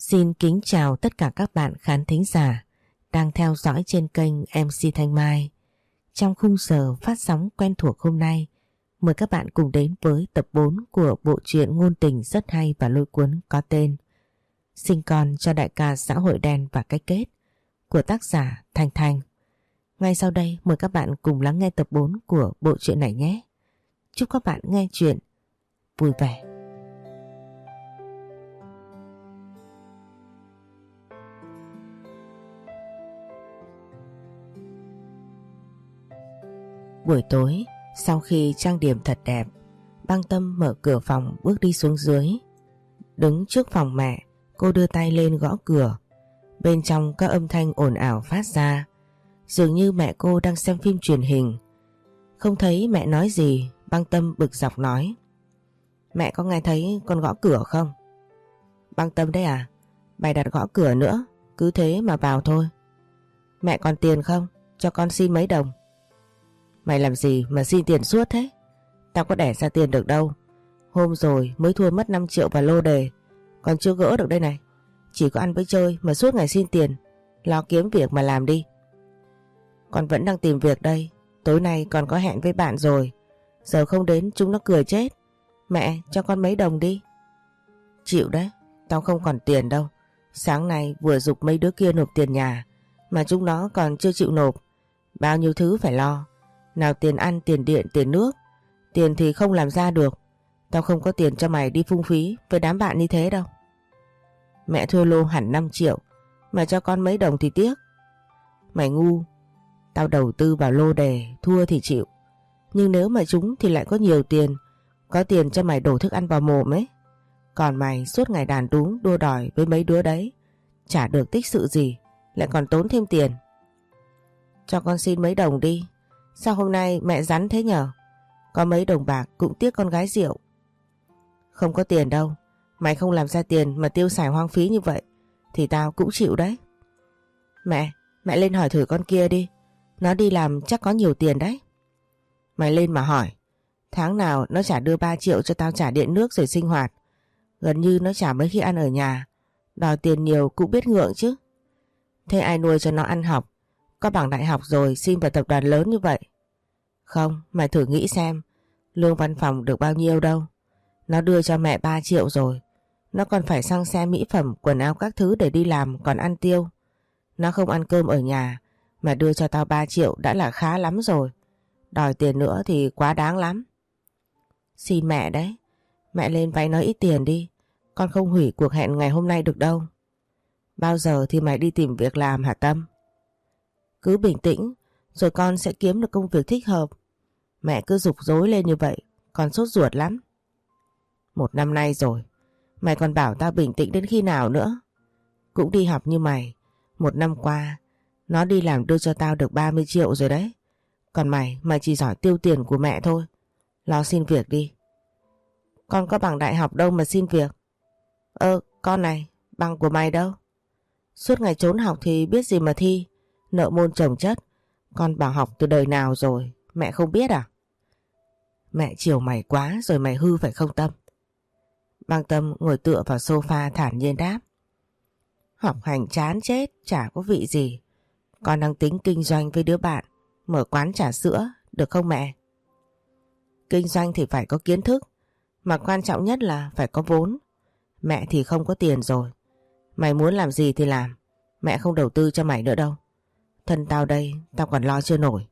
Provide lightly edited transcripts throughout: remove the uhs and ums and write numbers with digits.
Xin kính chào tất cả các bạn khán thính giả đang theo dõi trên kênh MC Thanh Mai. Trong khung giờ phát sóng quen thuộc hôm nay, mời các bạn cùng đến với tập 4 của bộ truyện ngôn tình rất hay và lôi cuốn có tên Sinh con cho đại ca xã hội đen và cái kết của tác giả Thanh Thanh. Ngay sau đây mời các bạn cùng lắng nghe tập 4 của bộ truyện này nhé. Chúc các bạn nghe truyện vui vẻ. Buổi tối, sau khi trang điểm thật đẹp, Băng Tâm mở cửa phòng bước đi xuống dưới. Đứng trước phòng mẹ, cô đưa tay lên gõ cửa. Bên trong các âm thanh ồn ào phát ra, dường như mẹ cô đang xem phim truyền hình. Không thấy mẹ nói gì, Băng Tâm bực dọc nói: "Mẹ có nghe thấy con gõ cửa không?" "Băng Tâm đấy à? Mày đặt gõ cửa nữa, cứ thế mà vào thôi." "Mẹ còn tiền không? Cho con xin mấy đồng." "Mày làm gì mà xin tiền suốt thế? Tao có đẻ ra tiền được đâu. Hôm rồi mới thua mất 5 triệu vào lô đề, còn chưa gỡ được đây này. Chỉ có ăn với chơi mà suốt ngày xin tiền. Lo kiếm việc mà làm đi." "Con vẫn đang tìm việc đây. Tối nay còn có hẹn với bạn rồi. Giờ không đến chúng nó cười chết. Mẹ cho con mấy đồng đi." "Chịu đấy, tao không còn tiền đâu. Sáng nay vừa giục mấy đứa kia nộp tiền nhà mà chúng nó còn chưa chịu nộp. Bao nhiêu thứ phải lo. Nào tiền ăn, tiền điện, tiền nước. Tiền thì không làm ra được. Tao không có tiền cho mày đi phung phí với đám bạn như thế đâu." "Mẹ thua lô hẳn 5 triệu mà cho con mấy đồng thì tiếc." "Mày ngu. Tao đầu tư vào lô đề, thua thì chịu. Nhưng nếu mà trúng thì lại có nhiều tiền. Có tiền cho mày đổ thức ăn vào mồm ấy. Còn mày suốt ngày đàn đúm đua đòi với mấy đứa đấy, chả được tích sự gì, lại còn tốn thêm tiền." "Cho con xin mấy đồng đi. Sao hôm nay mẹ rắn thế nhở? Có mấy đồng bạc cũng tiếc con gái rượu." "Không có tiền đâu. Mày không làm ra tiền mà tiêu xài hoang phí như vậy thì tao cũng chịu đấy." Mẹ lên hỏi thử con kia đi. Nó đi làm chắc có nhiều tiền đấy." "Mày lên mà hỏi. Tháng nào nó chả đưa 3 triệu cho tao trả điện nước rồi sinh hoạt. Gần như nó trả mấy khi ăn ở nhà. Đòi tiền nhiều cũng biết ngượng chứ. Thế ai nuôi cho nó ăn học? Có bằng đại học rồi xin vào tập đoàn lớn như vậy. Không, mày thử nghĩ xem. Lương văn phòng được bao nhiêu đâu. Nó đưa cho mẹ 3 triệu rồi. Nó còn phải xăng xe mỹ phẩm, quần áo các thứ để đi làm còn ăn tiêu. Nó không ăn cơm ở nhà mà đưa cho tao 3 triệu đã là khá lắm rồi. Đòi tiền nữa thì quá đáng lắm." "Xin mẹ đấy. Mẹ lên vay nó ít tiền đi. Con không hủy cuộc hẹn ngày hôm nay được đâu." "Bao giờ thì mày đi tìm việc làm hả Tâm?" "Cứ bình tĩnh rồi con sẽ kiếm được công việc thích hợp. Mẹ cứ giục dối lên như vậy, con sốt ruột lắm." "1 năm nay rồi, mày còn bảo tao bình tĩnh đến khi nào nữa? Cũng đi học như mày, 1 năm qua, nó đi làm đưa cho tao được 30 triệu rồi đấy. Còn mày chỉ giỏi tiêu tiền của mẹ thôi. Lo xin việc đi." "Con có bằng đại học đâu mà xin việc." Con này, bằng của mày đâu? Suốt ngày trốn học thì biết gì mà thi. Nợ môn chồng chất. Con bảo học từ đời nào rồi, mẹ không biết à?" "Mẹ chiều mày quá rồi mày hư phải không Tâm?" Băng Tâm ngồi tựa vào sofa thản nhiên đáp: "Học hành chán chết, chả có vị gì. Con đang tính kinh doanh với đứa bạn, mở quán trà sữa, được không mẹ?" "Kinh doanh thì phải có kiến thức, mà quan trọng nhất là phải có vốn. Mẹ thì không có tiền rồi. Mày muốn làm gì thì làm, mẹ không đầu tư cho mày nữa đâu. Thân tao đây, tao còn lo chưa nổi."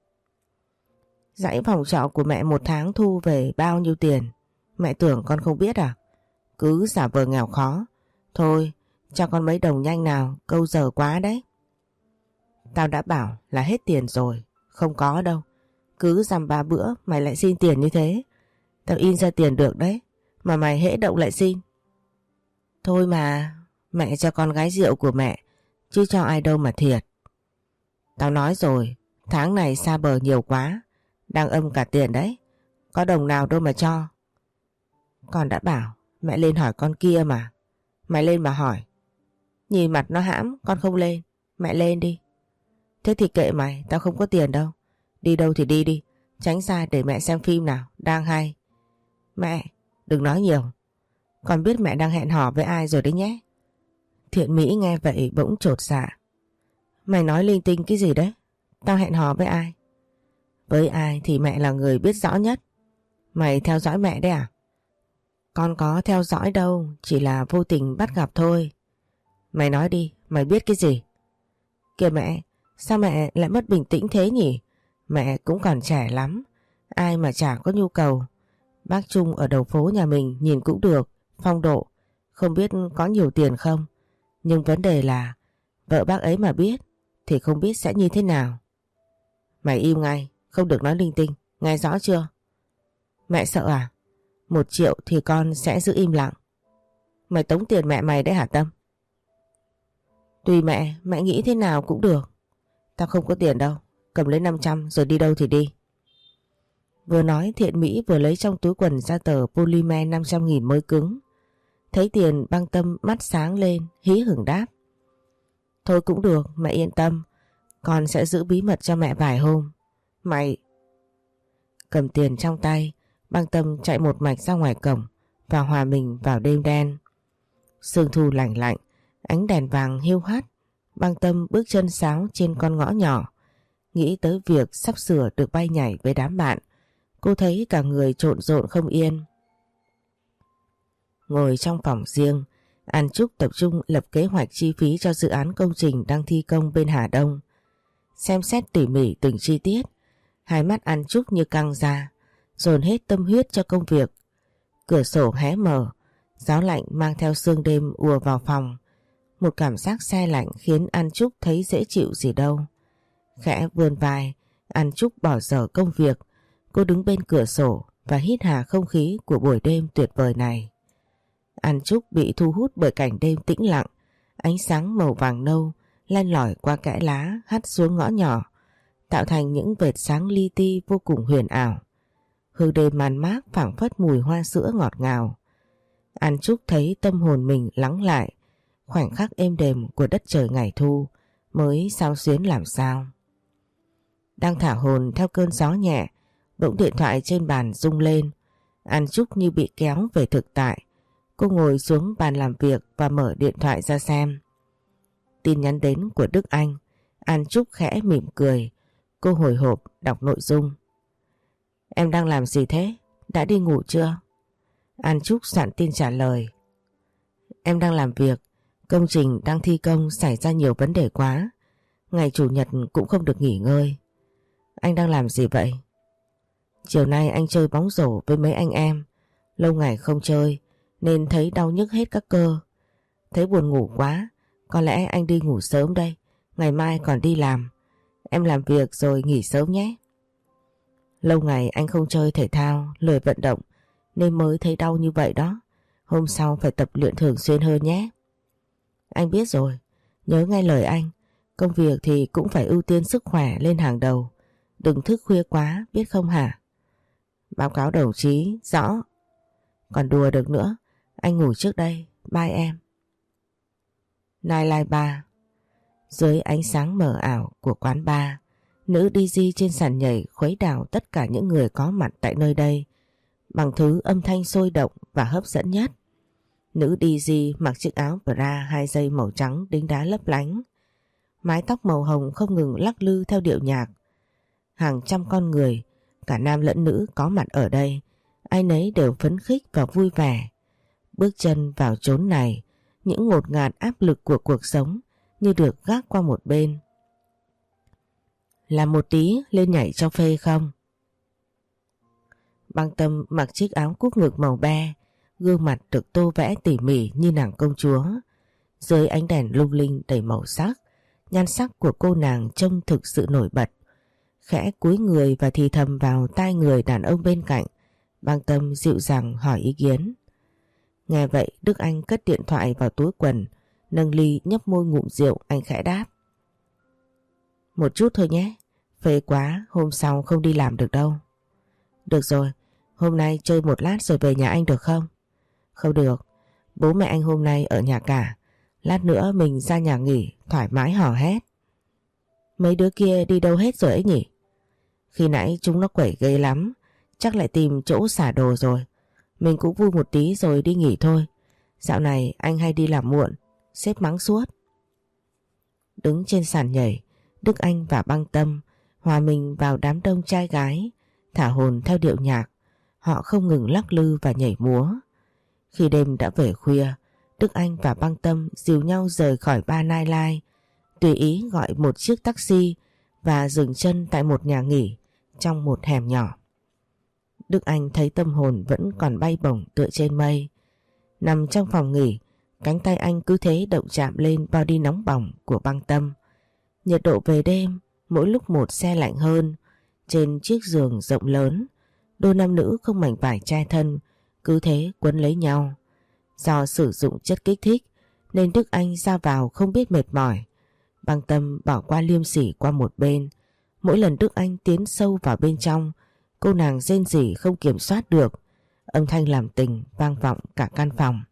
"Dãy phòng trọ của mẹ 1 tháng thu về bao nhiêu tiền? Mẹ tưởng con không biết à? Cứ giả vờ nghèo khó. Thôi, cho con mấy đồng nhanh nào, câu giờ quá đấy." "Tao đã bảo là hết tiền rồi, không có đâu. Cứ dăm 3 bữa mày lại xin tiền như thế. Tao in ra tiền được đấy, mà mày hễ động lại xin." "Thôi mà, mẹ cho con gái rượu của mẹ, chứ cho ai đâu mà thiệt." "Tao nói rồi, tháng này xa bờ nhiều quá, đang âm cả tiền đấy. Có đồng nào đâu mà cho." "Con đã bảo mẹ lên hỏi con kia mà. Mày lên mà hỏi." Nhìn mặt nó hãm, con không lên. Mẹ lên đi." "Thế thì kệ mày, tao không có tiền đâu. Đi đâu thì đi đi, tránh ra để mẹ xem phim nào, đang hay." "Mẹ, đừng nói nhiều. Con biết mẹ đang hẹn hò với ai rồi đấy nhé." Thiện Mỹ nghe vậy bỗng chột dạ. Mày nói linh tinh cái gì đấy? Tao hẹn hò với ai? Với ai thì mẹ là người biết rõ nhất. Mày theo dõi mẹ đấy à? Con có theo dõi đâu, chỉ là vô tình bắt gặp thôi. Mày nói đi, mày biết cái gì? Kìa mẹ, sao mẹ lại mất bình tĩnh thế nhỉ? Mẹ cũng còn trẻ lắm, ai mà chả có nhu cầu. Bác Trung ở đầu phố nhà mình nhìn cũng được, phong độ, không biết có nhiều tiền không. Nhưng vấn đề là vợ bác ấy mà biết thì không biết sẽ như thế nào. Mày im ngay, không được nói linh tinh, nghe rõ chưa? Mẹ sợ à? 1 triệu thì con sẽ giữ im lặng. Mày tống tiền mẹ mày đấy hả Tâm? Tùy mẹ, mẹ nghĩ thế nào cũng được. Tao không có tiền đâu, cầm lấy 500 rồi đi đâu thì đi. Vừa nói Thiện Mỹ vừa lấy trong túi quần ra tờ polymer 500.000 mới cứng. Thấy tiền Băng Tâm mắt sáng lên, hí hửng đáp. Thôi cũng được, mẹ yên tâm, con sẽ giữ bí mật cho mẹ vài hôm. Mày... Cầm tiền trong tay, Băng Tâm chạy một mạch ra ngoài cổng và hòa mình vào đêm đen. Sương thu lạnh lạnh, ánh đèn vàng hiu hắt. Băng Tâm bước chân sáo trên con ngõ nhỏ. Nghĩ tới việc sắp sửa được bay nhảy với đám bạn, cô thấy cả người trộn rộn không yên. Ngồi trong phòng riêng, An Trúc tập trung lập kế hoạch chi phí cho dự án công trình đang thi công bên Hà Đông. Xem xét tỉ mỉ từng chi tiết, hai mắt An Trúc như căng ra, dồn hết tâm huyết cho công việc. Cửa sổ hé mở, gió lạnh mang theo sương đêm ùa vào phòng. Một cảm giác se lạnh khiến An Trúc thấy dễ chịu gì đâu. Khẽ vươn vai, An Trúc bỏ dở công việc. Cô đứng bên cửa sổ và hít hà không khí của buổi đêm tuyệt vời này. An Trúc bị thu hút bởi cảnh đêm tĩnh lặng. Ánh sáng màu vàng nâu len lỏi qua kẽ lá hắt xuống ngõ nhỏ, tạo thành những vệt sáng li ti vô cùng huyền ảo. Hương đêm man mác phảng phất mùi hoa sữa ngọt ngào. An Trúc thấy tâm hồn mình lắng lại. Khoảnh khắc êm đềm của đất trời ngày thu mới xao xuyến làm sao. Đang thả hồn theo cơn gió nhẹ, bỗng điện thoại trên bàn rung lên. An Trúc như bị kéo về thực tại. Cô ngồi xuống bàn làm việc và mở điện thoại ra xem. Tin nhắn đến của Đức Anh. An Trúc khẽ mỉm cười. Cô hồi hộp đọc nội dung. Em đang làm gì thế? Đã đi ngủ chưa? An Trúc soạn tin trả lời. Em đang làm việc. Công trình đang thi công xảy ra nhiều vấn đề quá. Ngày chủ nhật cũng không được nghỉ ngơi. Anh đang làm gì vậy? Chiều nay anh chơi bóng rổ với mấy anh em. Lâu ngày không chơi nên thấy đau nhức hết các cơ. Thấy buồn ngủ quá, có lẽ anh đi ngủ sớm đây. Ngày mai còn đi làm. Em làm việc rồi nghỉ sớm nhé. Lâu ngày anh không chơi thể thao, lười vận động nên mới thấy đau như vậy đó. Hôm sau phải tập luyện thường xuyên hơn nhé. Anh biết rồi, nhớ nghe lời anh. Công việc thì cũng phải ưu tiên sức khỏe lên hàng đầu. Đừng thức khuya quá, biết không hả? Báo cáo đồng chí, rõ. Còn đùa được nữa, anh ngủ trước đây, bye em. Nightlife bar. Dưới ánh sáng mờ ảo của quán bar, nữ DJ trên sàn nhảy khuấy đảo tất cả những người có mặt tại nơi đây bằng thứ âm thanh sôi động và hấp dẫn nhất. Nữ DJ mặc chiếc áo bra 2 dây màu trắng đính đá lấp lánh. Mái tóc màu hồng không ngừng lắc lư theo điệu nhạc. Hàng trăm con người, cả nam lẫn nữ có mặt ở đây. Ai nấy đều phấn khích và vui vẻ. Bước chân vào chốn này, những ngột ngạt áp lực của cuộc sống như được gác qua một bên. Làm một tí lên nhảy cho phê không? Băng Tâm mặc chiếc áo cúc ngực màu be, gương mặt được tô vẽ tỉ mỉ như nàng công chúa. Dưới ánh đèn lung linh đầy màu sắc, nhan sắc của cô nàng trông thực sự nổi bật. Khẽ cúi người và thì thầm vào tai người đàn ông bên cạnh, Băng Tâm dịu dàng hỏi ý kiến. Nghe vậy Đức Anh cất điện thoại vào túi quần, nâng ly nhấp môi ngụm rượu. Anh khẽ đáp. Một chút thôi nhé, phê quá hôm sau không đi làm được đâu. Được rồi, hôm nay chơi một lát rồi về nhà anh được không? Không được, bố mẹ anh hôm nay ở nhà cả. Lát nữa mình ra nhà nghỉ, thoải mái hò hét. Mấy đứa kia đi đâu hết rồi ấy nhỉ? Khi nãy chúng nó quẩy ghê lắm, chắc lại tìm chỗ xả đồ rồi. Mình cũng vui một tí rồi đi nghỉ thôi. Dạo này anh hay đi làm muộn, sếp mắng suốt. Đứng trên sàn nhảy, Đức Anh và Băng Tâm hòa mình vào đám đông trai gái, thả hồn theo điệu nhạc. Họ không ngừng lắc lư và nhảy múa. Khi đêm đã về khuya, Đức Anh và Băng Tâm dìu nhau rời khỏi bar Nightlife, tùy ý gọi một chiếc taxi và dừng chân tại một nhà nghỉ trong một hẻm nhỏ. Đức Anh thấy tâm hồn vẫn còn bay bổng tựa trên mây. Nằm trong phòng nghỉ, cánh tay anh cứ thế động chạm lên body nóng bỏng của Băng Tâm. Nhiệt độ về đêm mỗi lúc một se lạnh hơn. Trên chiếc giường rộng lớn, đôi nam nữ không mảnh vải che thân cứ thế quấn lấy nhau. Do sử dụng chất kích thích nên Đức Anh ra vào không biết mệt mỏi. Băng Tâm bỏ qua liêm sỉ qua một bên. Mỗi lần Đức Anh tiến sâu vào bên trong, cô nàng rên rỉ không kiểm soát được. Âm thanh làm tình vang vọng cả căn phòng.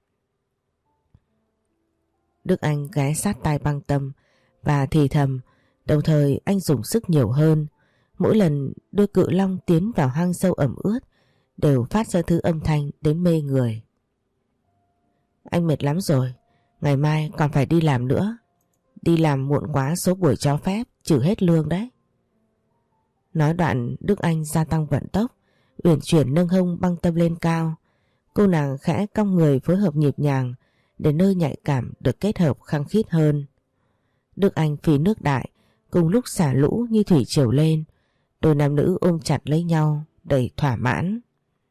Đức Anh ghé sát tai Băng Tâm và thì thầm, đồng thời anh dùng sức nhiều hơn. Mỗi lần đưa cự long tiến vào hang sâu ẩm ướt đều phát ra thứ âm thanh đến mê người. Anh mệt lắm rồi, ngày mai còn phải đi làm nữa. Đi làm muộn quá số buổi cho phép trừ hết lương đấy. Nói đoạn Đức Anh gia tăng vận tốc, uyển chuyển nâng hông Băng Tâm lên cao. Cô nàng khẽ cong người phối hợp nhịp nhàng để nơi nhạy cảm được kết hợp khăng khít hơn. Đức Anh phì nước đại cùng lúc xả lũ như thủy triều lên. Đôi nam nữ ôm chặt lấy nhau đầy thỏa mãn.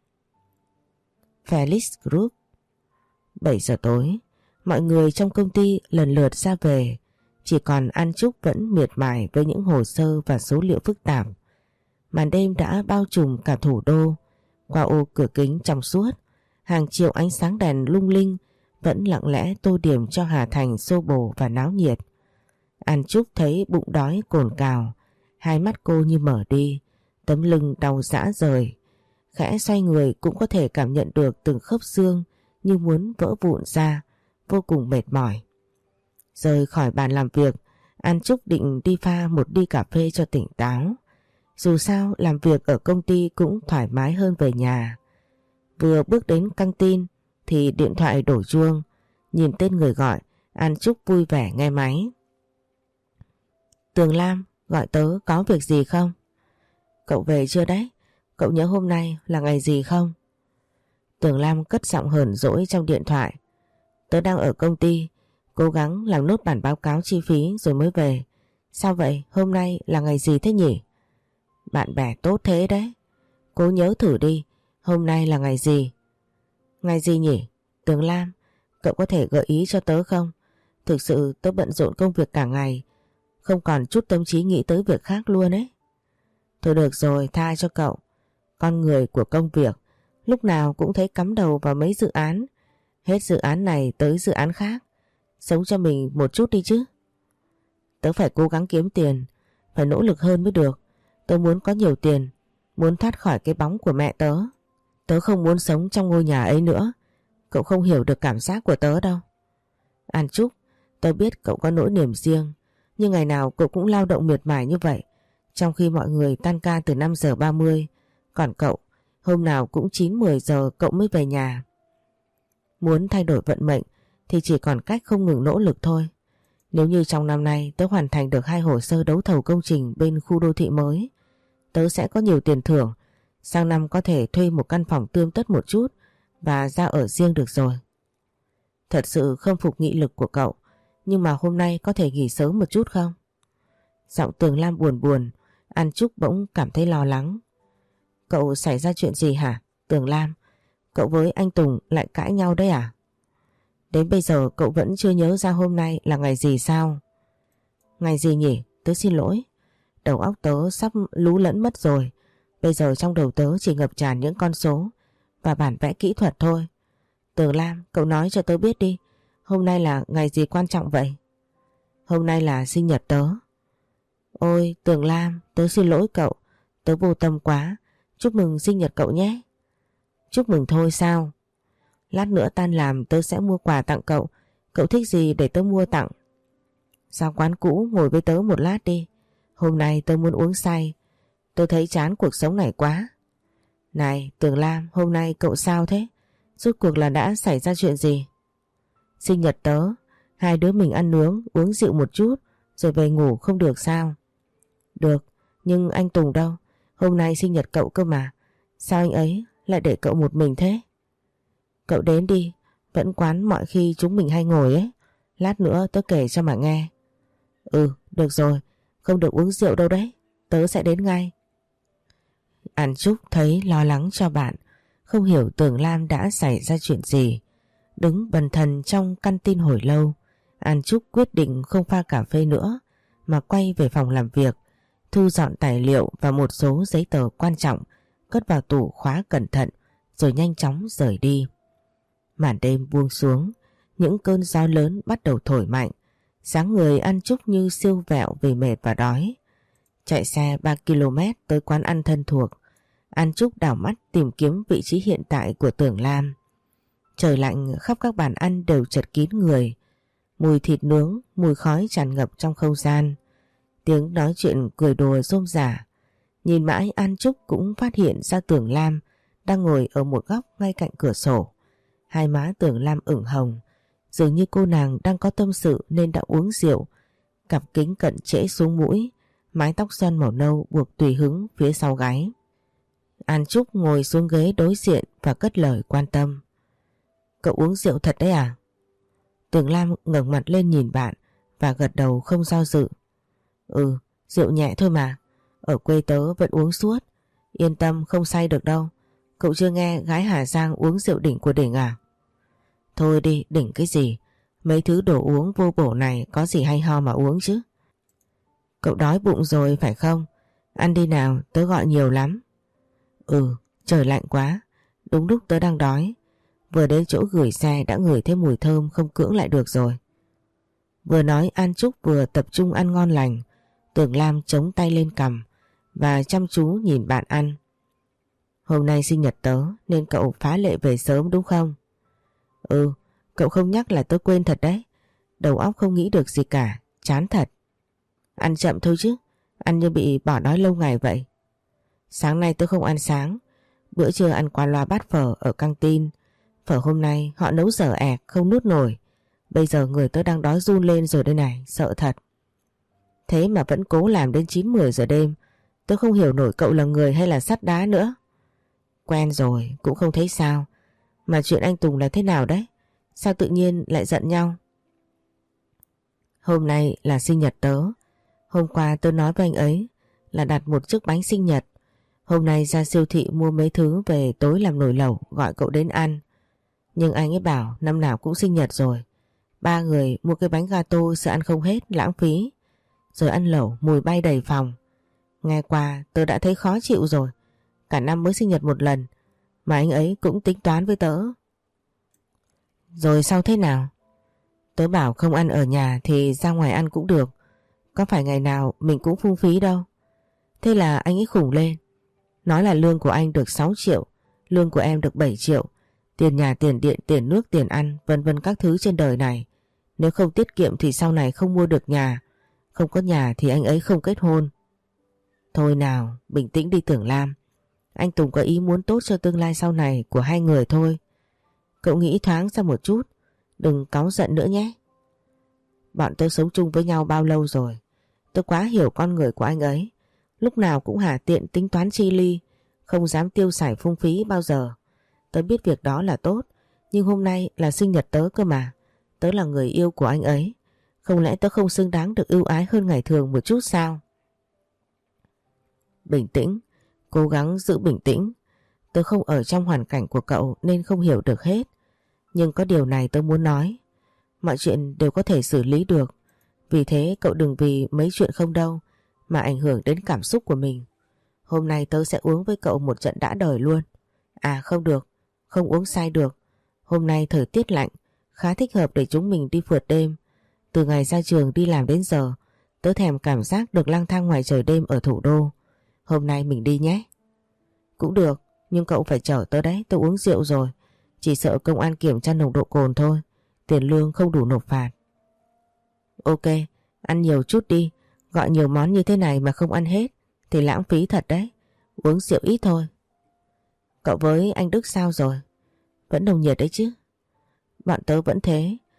Felix Group. 7 giờ tối, mọi người trong công ty lần lượt ra về. Chỉ còn An Trúc vẫn miệt mài với những hồ sơ và số liệu phức tạp. Màn đêm đã bao trùm cả thủ đô. Qua ô cửa kính trong suốt, hàng triệu ánh sáng đèn lung linh vẫn lặng lẽ tô điểm cho Hà Thành xô bồ và náo nhiệt. An Trúc thấy bụng đói cồn cào, hai mắt cô như mở đi, tấm lưng đau rã rời. Khẽ xoay người cũng có thể cảm nhận được từng khớp xương như muốn vỡ vụn ra, vô cùng mệt mỏi. Rời khỏi bàn làm việc, An Trúc định đi pha một ly cà phê cho tỉnh táo. Dù sao làm việc ở công ty cũng thoải mái hơn về nhà. Vừa bước đến căng tin thì điện thoại đổ chuông. Nhìn tên người gọi, An Trúc vui vẻ nghe máy. Tường Lam, gọi tớ có việc gì không? Cậu về chưa đấy? Cậu nhớ hôm nay là ngày gì không? Tường Lam cất giọng hờn dỗi trong điện thoại. Tớ đang ở công ty, cố gắng làm nốt bản báo cáo chi phí rồi mới về. Sao vậy? Hôm nay là ngày gì thế nhỉ? Bạn bè tốt thế đấy. Cố nhớ thử đi, hôm nay là ngày gì? Ngày gì nhỉ? Tường Lam, cậu có thể gợi ý cho tớ không? Thực sự tớ bận rộn công việc cả ngày, không còn chút tâm trí nghĩ tới việc khác luôn ấy. Thôi được rồi, tha cho cậu. Con người của công việc lúc nào cũng thấy cắm đầu vào mấy dự án. Hết dự án này tới dự án khác. Sống cho mình một chút đi chứ. Tớ phải cố gắng kiếm tiền, phải nỗ lực hơn mới được. Tớ muốn có nhiều tiền, muốn thoát khỏi cái bóng của mẹ tớ. Tớ không muốn sống trong ngôi nhà ấy nữa. Cậu không hiểu được cảm giác của tớ đâu. An Trúc, tớ biết cậu có nỗi niềm riêng, nhưng ngày nào cậu cũng lao động miệt mài như vậy, trong khi mọi người tan ca từ 5 giờ 30. Còn cậu, hôm nào cũng 9-10 giờ cậu mới về nhà. Muốn thay đổi vận mệnh thì chỉ còn cách không ngừng nỗ lực thôi. Nếu như trong năm nay tớ hoàn thành được 2 hồ sơ đấu thầu công trình bên khu đô thị mới, tớ sẽ có nhiều tiền thưởng. Sang năm có thể thuê một căn phòng tươm tất một chút và ra ở riêng được rồi. Thật sự không phục nghị lực của cậu, nhưng mà hôm nay có thể nghỉ sớm một chút không? Giọng Tường Lam buồn buồn, An Trúc bỗng cảm thấy lo lắng. Cậu xảy ra chuyện gì hả? Tường Lam, cậu với anh Tùng lại cãi nhau đấy à? Đến bây giờ cậu vẫn chưa nhớ ra hôm nay là ngày gì sao? Ngày gì nhỉ? Tớ xin lỗi. Đầu óc tớ sắp lú lẫn mất rồi. Bây giờ trong đầu tớ chỉ ngập tràn những con số và bản vẽ kỹ thuật thôi. Tường Lam, cậu nói cho tớ biết đi. Hôm nay là ngày gì quan trọng vậy? Hôm nay là sinh nhật tớ. Ôi Tường Lam, tớ xin lỗi cậu. Tớ vô tâm quá. Chúc mừng sinh nhật cậu nhé. Chúc mừng thôi sao? Lát nữa tan làm tớ sẽ mua quà tặng cậu. Cậu thích gì để tớ mua tặng? Ra quán cũ ngồi với tớ một lát đi. Hôm nay tớ muốn uống say. Tớ thấy chán cuộc sống này quá. Này Tường Lam, hôm nay cậu sao thế? Rốt cuộc là đã xảy ra chuyện gì? Sinh nhật tớ, Hai đứa mình ăn nướng, uống rượu một chút, rồi về ngủ không được sao? Được, nhưng anh Tùng đâu? Hôm nay sinh nhật cậu cơ mà. Sao anh ấy lại để cậu một mình thế? Cậu đến đi, vẫn quán mọi khi chúng mình hay ngồi ấy. Lát nữa tớ kể cho mà nghe. Ừ, được rồi, không được uống rượu đâu đấy. Tớ sẽ đến ngay. An Trúc thấy lo lắng cho bạn, không hiểu Tường Lam đã xảy ra chuyện gì. Đứng bần thần trong căn tin hồi lâu, An Trúc quyết định không pha cà phê nữa mà quay về phòng làm việc, thu dọn tài liệu và một số giấy tờ quan trọng, cất vào tủ khóa cẩn thận rồi nhanh chóng rời đi. Màn đêm buông xuống, những cơn gió lớn bắt đầu thổi mạnh, dáng người An Trúc như siêu vẹo vì mệt và đói. Chạy xe 3 km tới quán ăn thân thuộc, An Trúc đảo mắt tìm kiếm vị trí hiện tại của Tưởng Lam. Trời lạnh, khắp các bàn ăn đều chật kín người. Mùi thịt nướng, mùi khói tràn ngập trong không gian. Tiếng nói chuyện cười đùa rôm rả. Nhìn mãi An Trúc cũng phát hiện ra Tưởng Lam đang ngồi ở một góc ngay cạnh cửa sổ. Hai má Tưởng Lam ửng hồng, dường như cô nàng đang có tâm sự nên đã uống rượu. Cặp kính cận trễ xuống mũi, mái tóc xoăn màu nâu buộc tùy hứng phía sau gáy. An Trúc ngồi xuống ghế đối diện và cất lời quan tâm. Cậu uống rượu thật đấy à? Tưởng Lam ngẩng mặt lên nhìn bạn và gật đầu không do dự. Ừ, rượu nhẹ thôi mà. Ở quê tớ vẫn uống suốt. Yên tâm, không say được đâu. Cậu chưa nghe gái Hà Giang uống rượu đỉnh của đỉnh à? Thôi đi, đỉnh cái gì? Mấy thứ đồ uống vô bổ này có gì hay ho mà uống chứ? Cậu đói bụng rồi phải không? Ăn đi nào, tớ gọi nhiều lắm. Ừ, trời lạnh quá. Đúng lúc tớ đang đói. Vừa đến chỗ gửi xe đã ngửi thấy mùi thơm không cưỡng lại được rồi. Vừa nói An Trúc vừa tập trung ăn ngon lành. Tưởng Lam chống tay lên cằm và chăm chú nhìn bạn ăn. Hôm nay sinh nhật tớ nên cậu phá lệ về sớm đúng không? Ừ, cậu không nhắc là tớ quên thật đấy. Đầu óc không nghĩ được gì cả, chán thật. Ăn chậm thôi chứ, ăn như bị bỏ đói lâu ngày vậy. Sáng nay tớ không ăn sáng. Bữa trưa ăn qua loa bát phở ở căng tin. Phở hôm nay họ nấu dở ẹc không nuốt nổi. Bây giờ người tớ đang đói run lên rồi đây này, sợ thật. Thế mà vẫn cố làm đến 9-10 giờ đêm. Tớ không hiểu nổi cậu là người hay là sắt đá nữa. Quen rồi, cũng không thấy sao. Mà chuyện anh Tùng là thế nào đấy? Sao tự nhiên lại giận nhau? Hôm nay là sinh nhật tớ. Hôm qua tớ nói với anh ấy là đặt một chiếc bánh sinh nhật. Hôm nay ra siêu thị mua mấy thứ về tối làm nồi lẩu gọi cậu đến ăn. Nhưng anh ấy bảo năm nào cũng sinh nhật rồi. Ba người mua cái bánh gato sợ ăn không hết, lãng phí. Rồi ăn lẩu mùi bay đầy phòng. Nghe qua tớ đã thấy khó chịu rồi. Cả năm mới sinh nhật một lần mà anh ấy cũng tính toán với tớ. Rồi sau thế nào? Tớ bảo không ăn ở nhà thì ra ngoài ăn cũng được. Có phải ngày nào mình cũng phung phí đâu. Thế là anh ấy khủng lên. Nói là lương của anh được 6 triệu, lương của em được 7 triệu. Tiền nhà, tiền điện, tiền nước, tiền ăn, vân vân các thứ trên đời này. Nếu không tiết kiệm thì sau này không mua được nhà. Không có nhà thì anh ấy không kết hôn. Thôi nào, bình tĩnh đi Tưởng Lam. Anh Tùng có ý muốn tốt cho tương lai sau này của hai người thôi. Cậu nghĩ thoáng ra một chút, đừng cáu giận nữa nhé. Bọn tôi sống chung với nhau bao lâu rồi. Tôi quá hiểu con người của anh ấy. Lúc nào cũng hà tiện tính toán chi ly, không dám tiêu xài phung phí bao giờ. Tớ biết việc đó là tốt, nhưng hôm nay là sinh nhật tớ cơ mà. Tớ là người yêu của anh ấy. Không lẽ tớ không xứng đáng được ưu ái hơn ngày thường một chút sao? Bình tĩnh, cố gắng giữ bình tĩnh. Tớ không ở trong hoàn cảnh của cậu nên không hiểu được hết. Nhưng có điều này tớ muốn nói. Mọi chuyện đều có thể xử lý được. Vì thế cậu đừng vì mấy chuyện không đâu mà ảnh hưởng đến cảm xúc của mình. Hôm nay tớ sẽ uống với cậu một trận đã đời luôn. À không được, không uống say được. Hôm nay thời tiết lạnh, khá thích hợp để chúng mình đi phượt đêm. Từ ngày ra trường đi làm đến giờ, tớ thèm cảm giác được lang thang ngoài trời đêm ở thủ đô. Hôm nay mình đi nhé. Cũng được, nhưng cậu phải chở tớ đấy, tớ uống rượu rồi. Chỉ sợ công an kiểm tra nồng độ cồn thôi. Tiền lương không đủ nộp phạt. Ok, ăn nhiều chút đi. Gọi nhiều món như thế này mà không ăn hết thì lãng phí thật đấy. Uống rượu ít thôi. Cậu với anh Đức sao rồi? Vẫn nồng nhiệt đấy chứ? Bọn tớ vẫn thế.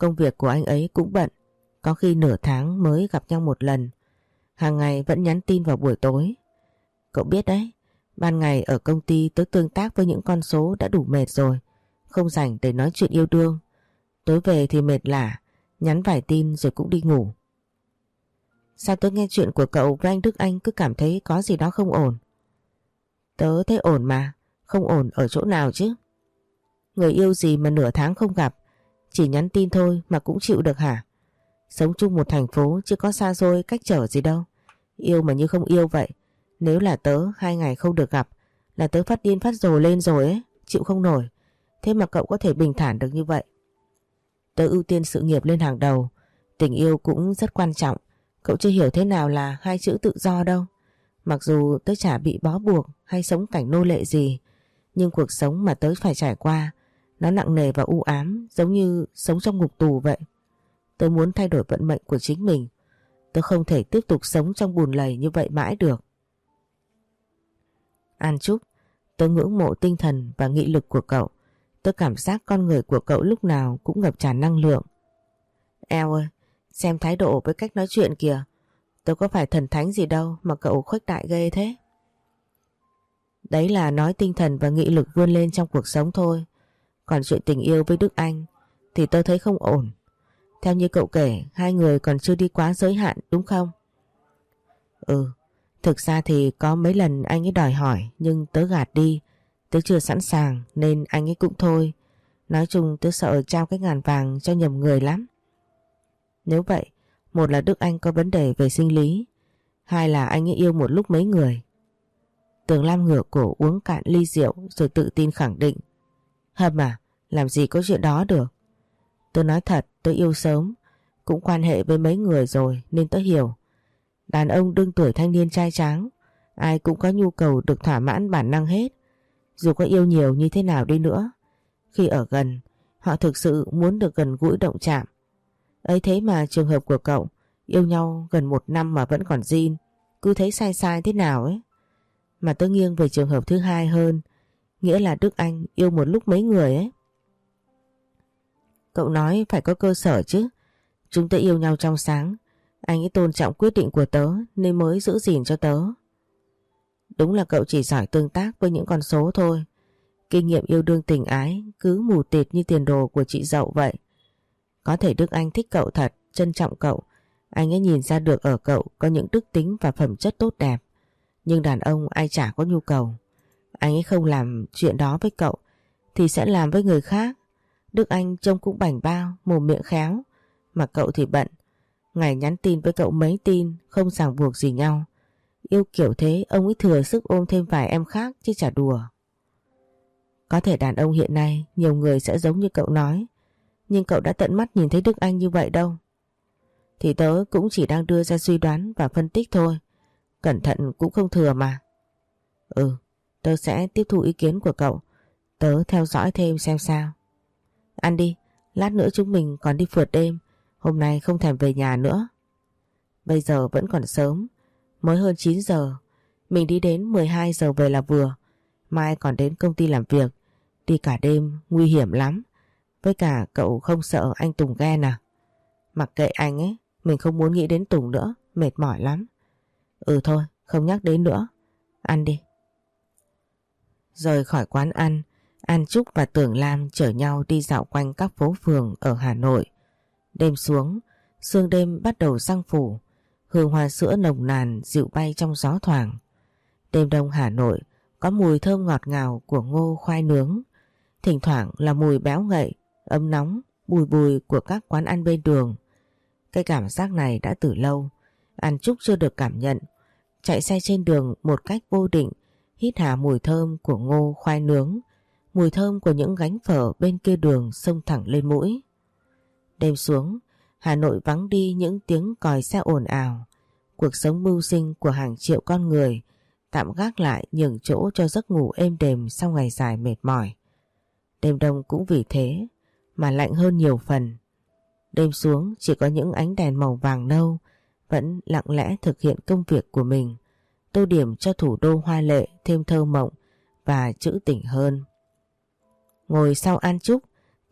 công việc của anh ấy cũng bận, có khi nửa tháng mới gặp nhau một lần. Hàng ngày vẫn nhắn tin vào buổi tối. Cậu biết đấy, ban ngày ở công ty tớ tương tác với những con số đã đủ mệt rồi, không rảnh để nói chuyện yêu đương. Tối về thì mệt lả, nhắn vài tin rồi cũng đi ngủ. Sao tớ nghe chuyện của cậu với anh Đức Anh cứ cảm thấy có gì đó không ổn? Tớ thấy ổn mà, không ổn ở chỗ nào chứ? Người yêu gì mà nửa tháng không gặp, chỉ nhắn tin thôi mà cũng chịu được hả? Sống chung một thành phố chứ có xa xôi cách trở gì đâu. Yêu mà như không yêu vậy. Nếu là tớ 2 ngày không được gặp là tớ phát điên phát rồ lên rồi ấy, chịu không nổi. Thế mà cậu có thể bình thản được như vậy. Tớ ưu tiên sự nghiệp lên hàng đầu, tình yêu cũng rất quan trọng. Cậu chưa hiểu thế nào là 2 chữ tự do đâu. Mặc dù tớ chả bị bó buộc hay sống cảnh nô lệ gì, nhưng cuộc sống mà tớ phải trải qua nó nặng nề và u ám, giống như sống trong ngục tù vậy. Tớ muốn thay đổi vận mệnh của chính mình. Tớ không thể tiếp tục sống trong bùn lầy như vậy mãi được. An Trúc, tớ ngưỡng mộ tinh thần và nghị lực của cậu. Tớ cảm giác con người của cậu lúc nào cũng ngập tràn năng lượng. Eo ơi, xem thái độ với cách nói chuyện kìa. Tớ có phải thần thánh gì đâu mà cậu khuếch đại ghê thế. Đấy là nói tinh thần và nghị lực vươn lên trong cuộc sống thôi. Còn chuyện tình yêu với Đức Anh thì tớ thấy không ổn. Theo như cậu kể, 2 người còn chưa đi quá giới hạn đúng không? Ừ, thực ra thì có mấy lần anh ấy đòi hỏi nhưng tớ gạt đi. Tớ chưa sẵn sàng nên anh ấy cũng thôi. Nói chung tớ sợ trao cái ngàn vàng cho nhầm người lắm. Nếu vậy, một là Đức Anh có vấn đề về sinh lý, 2 là anh ấy yêu một lúc mấy người. Tường Lam ngửa cổ uống cạn ly rượu rồi tự tin khẳng định. Hâm à, làm gì có chuyện đó được. Tớ nói thật, tớ yêu sớm, cũng quan hệ với mấy người rồi nên tớ hiểu. Đàn ông đương tuổi thanh niên trai tráng, ai cũng có nhu cầu được thỏa mãn bản năng hết. Dù có yêu nhiều như thế nào đi nữa, khi ở gần, họ thực sự muốn được gần gũi động chạm. Ấy thế mà trường hợp của cậu, yêu nhau gần 1 năm mà vẫn còn zin, cứ thấy sai sai thế nào ấy. Mà tớ nghiêng về trường hợp thứ hai hơn, nghĩa là Đức Anh yêu một lúc mấy người ấy. Cậu nói phải có cơ sở chứ. Chúng ta yêu nhau trong sáng, anh ấy tôn trọng quyết định của tớ nên mới giữ gìn cho tớ. Đúng là cậu chỉ giỏi tương tác với những con số thôi. Kinh nghiệm yêu đương tình ái cứ mù tịt như tiền đồ của chị Dậu vậy. Có thể Đức Anh thích cậu thật, trân trọng cậu. Anh ấy nhìn ra được ở cậu có những đức tính và phẩm chất tốt đẹp. Nhưng đàn ông ai chả có nhu cầu. Anh ấy không làm chuyện đó với cậu thì sẽ làm với người khác. Đức Anh trông cũng bảnh bao, mồm miệng khéo. Mà cậu thì bận. Ngày nhắn tin với cậu mấy tin, không ràng buộc gì nhau. Yêu kiểu thế ông ấy thừa sức ôm thêm vài em khác chứ chả đùa. Có thể đàn ông hiện nay nhiều người sẽ giống như cậu nói. Nhưng cậu đã tận mắt nhìn thấy Đức Anh như vậy đâu. Thì tớ cũng chỉ đang đưa ra suy đoán và phân tích thôi. Cẩn thận cũng không thừa mà. Ừ, tớ sẽ tiếp thu ý kiến của cậu. Tớ theo dõi thêm xem sao. Ăn đi, lát nữa chúng mình còn đi phượt đêm. Hôm nay không thèm về nhà nữa. Bây giờ vẫn còn sớm, mới hơn 9 giờ. Mình đi đến 12 giờ về là vừa. Mai còn đến công ty làm việc. Đi cả đêm nguy hiểm lắm. Với cả cậu không sợ anh Tùng ghen à? Mặc kệ anh ấy, mình không muốn nghĩ đến Tùng nữa, mệt mỏi lắm. Ừ thôi, không nhắc đến nữa. Ăn đi. Rời khỏi quán ăn, An Trúc và Tưởng Lam chở nhau đi dạo quanh các phố phường ở Hà Nội. Đêm xuống, sương đêm bắt đầu giăng phủ, hương hoa sữa nồng nàn dịu bay trong gió thoảng. Đêm đông Hà Nội có mùi thơm ngọt ngào của ngô khoai nướng, thỉnh thoảng là mùi béo ngậy, ấm nóng, bùi bùi của các quán ăn bên đường. Cái cảm giác này đã từ lâu, An Trúc chưa được cảm nhận. Chạy xe trên đường một cách vô định, hít hà mùi thơm của ngô khoai nướng, mùi thơm của những gánh phở bên kia đường xông thẳng lên mũi. Đêm xuống, Hà Nội vắng đi những tiếng còi xe ồn ào. Cuộc sống mưu sinh của hàng triệu con người tạm gác lại nhường chỗ cho giấc ngủ êm đềm sau ngày dài mệt mỏi. Đêm đông cũng vì thế mà lạnh hơn nhiều phần. Đêm xuống chỉ có những ánh đèn màu vàng nâu vẫn lặng lẽ thực hiện công việc của mình, tô điểm cho thủ đô hoa lệ thêm thơ mộng và trữ tình hơn. Ngồi sau An Trúc,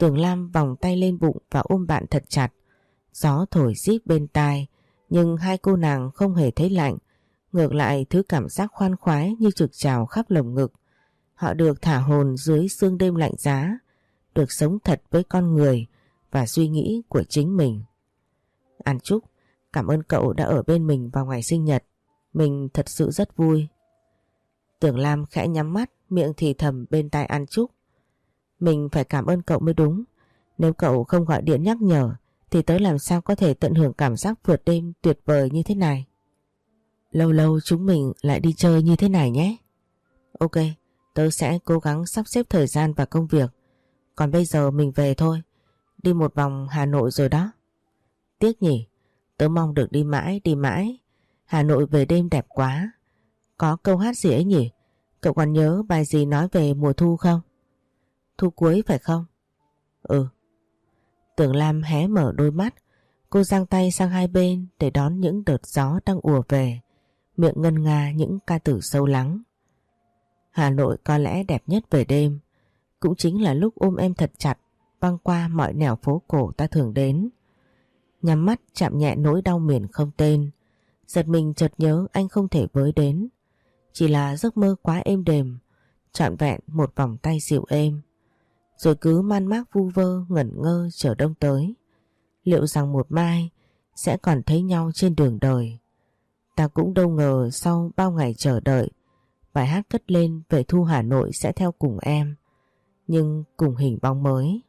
Tưởng Lam vòng tay lên bụng và ôm bạn thật chặt. Gió thổi rít bên tai, nhưng hai cô nàng không hề thấy lạnh. Ngược lại thứ cảm giác khoan khoái như trực trào khắp lồng ngực. Họ được thả hồn dưới sương đêm lạnh giá, được sống thật với con người và suy nghĩ của chính mình. An Trúc, cảm ơn cậu đã ở bên mình vào ngày sinh nhật. Mình thật sự rất vui. Tưởng Lam khẽ nhắm mắt, miệng thì thầm bên tai An Trúc. Mình phải cảm ơn cậu mới đúng. Nếu cậu không gọi điện nhắc nhở thì tớ làm sao có thể tận hưởng cảm giác vượt đêm tuyệt vời như thế này. Lâu lâu chúng mình lại đi chơi như thế này nhé. Ok, tớ sẽ cố gắng sắp xếp thời gian và công việc. Còn bây giờ mình về thôi. Đi một vòng Hà Nội rồi đó. Tiếc nhỉ, tớ mong được đi mãi đi mãi. Hà Nội về đêm đẹp quá. Có câu hát gì ấy nhỉ? Cậu còn nhớ bài gì nói về mùa thu không? Thu cuối phải không? Ừ. Tưởng Lam hé mở đôi mắt. Cô giang tay sang hai bên để đón những đợt gió đang ùa về. Miệng ngân nga những ca từ sâu lắng. Hà Nội có lẽ đẹp nhất về đêm. Cũng chính là lúc ôm em thật chặt, băng qua mọi nẻo phố cổ ta thường đến. Nhắm mắt chạm nhẹ nỗi đau miền không tên. Giật mình chợt nhớ anh không thể với đến. Chỉ là giấc mơ quá êm đềm, trọn vẹn một vòng tay dịu êm. Rồi cứ man mác vu vơ ngẩn ngơ chờ đông tới. Liệu rằng một mai sẽ còn thấy nhau trên đường đời. Ta cũng đâu ngờ sau bao ngày chờ đợi, bài hát cất lên về thu Hà Nội sẽ theo cùng em, nhưng cùng hình bóng mới.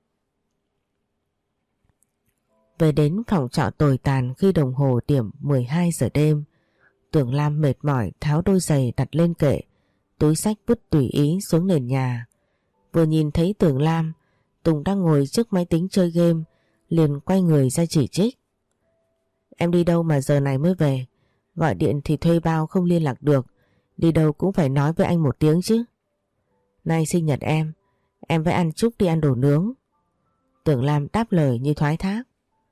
Về đến phòng trọ tồi tàn khi đồng hồ điểm 12 giờ đêm, Tưởng Lam mệt mỏi tháo đôi giày đặt lên kệ, túi xách vứt tùy ý xuống nền nhà. Vừa nhìn thấy Tưởng Lam, Tùng đang ngồi trước máy tính chơi game, liền quay người ra chỉ trích. Em đi đâu mà giờ này mới về? Gọi điện thì thuê bao không liên lạc được, đi đâu cũng phải nói với anh một tiếng chứ. Nay sinh nhật em với An Trúc đi ăn đồ nướng. Tưởng Lam đáp lời như thoái thác.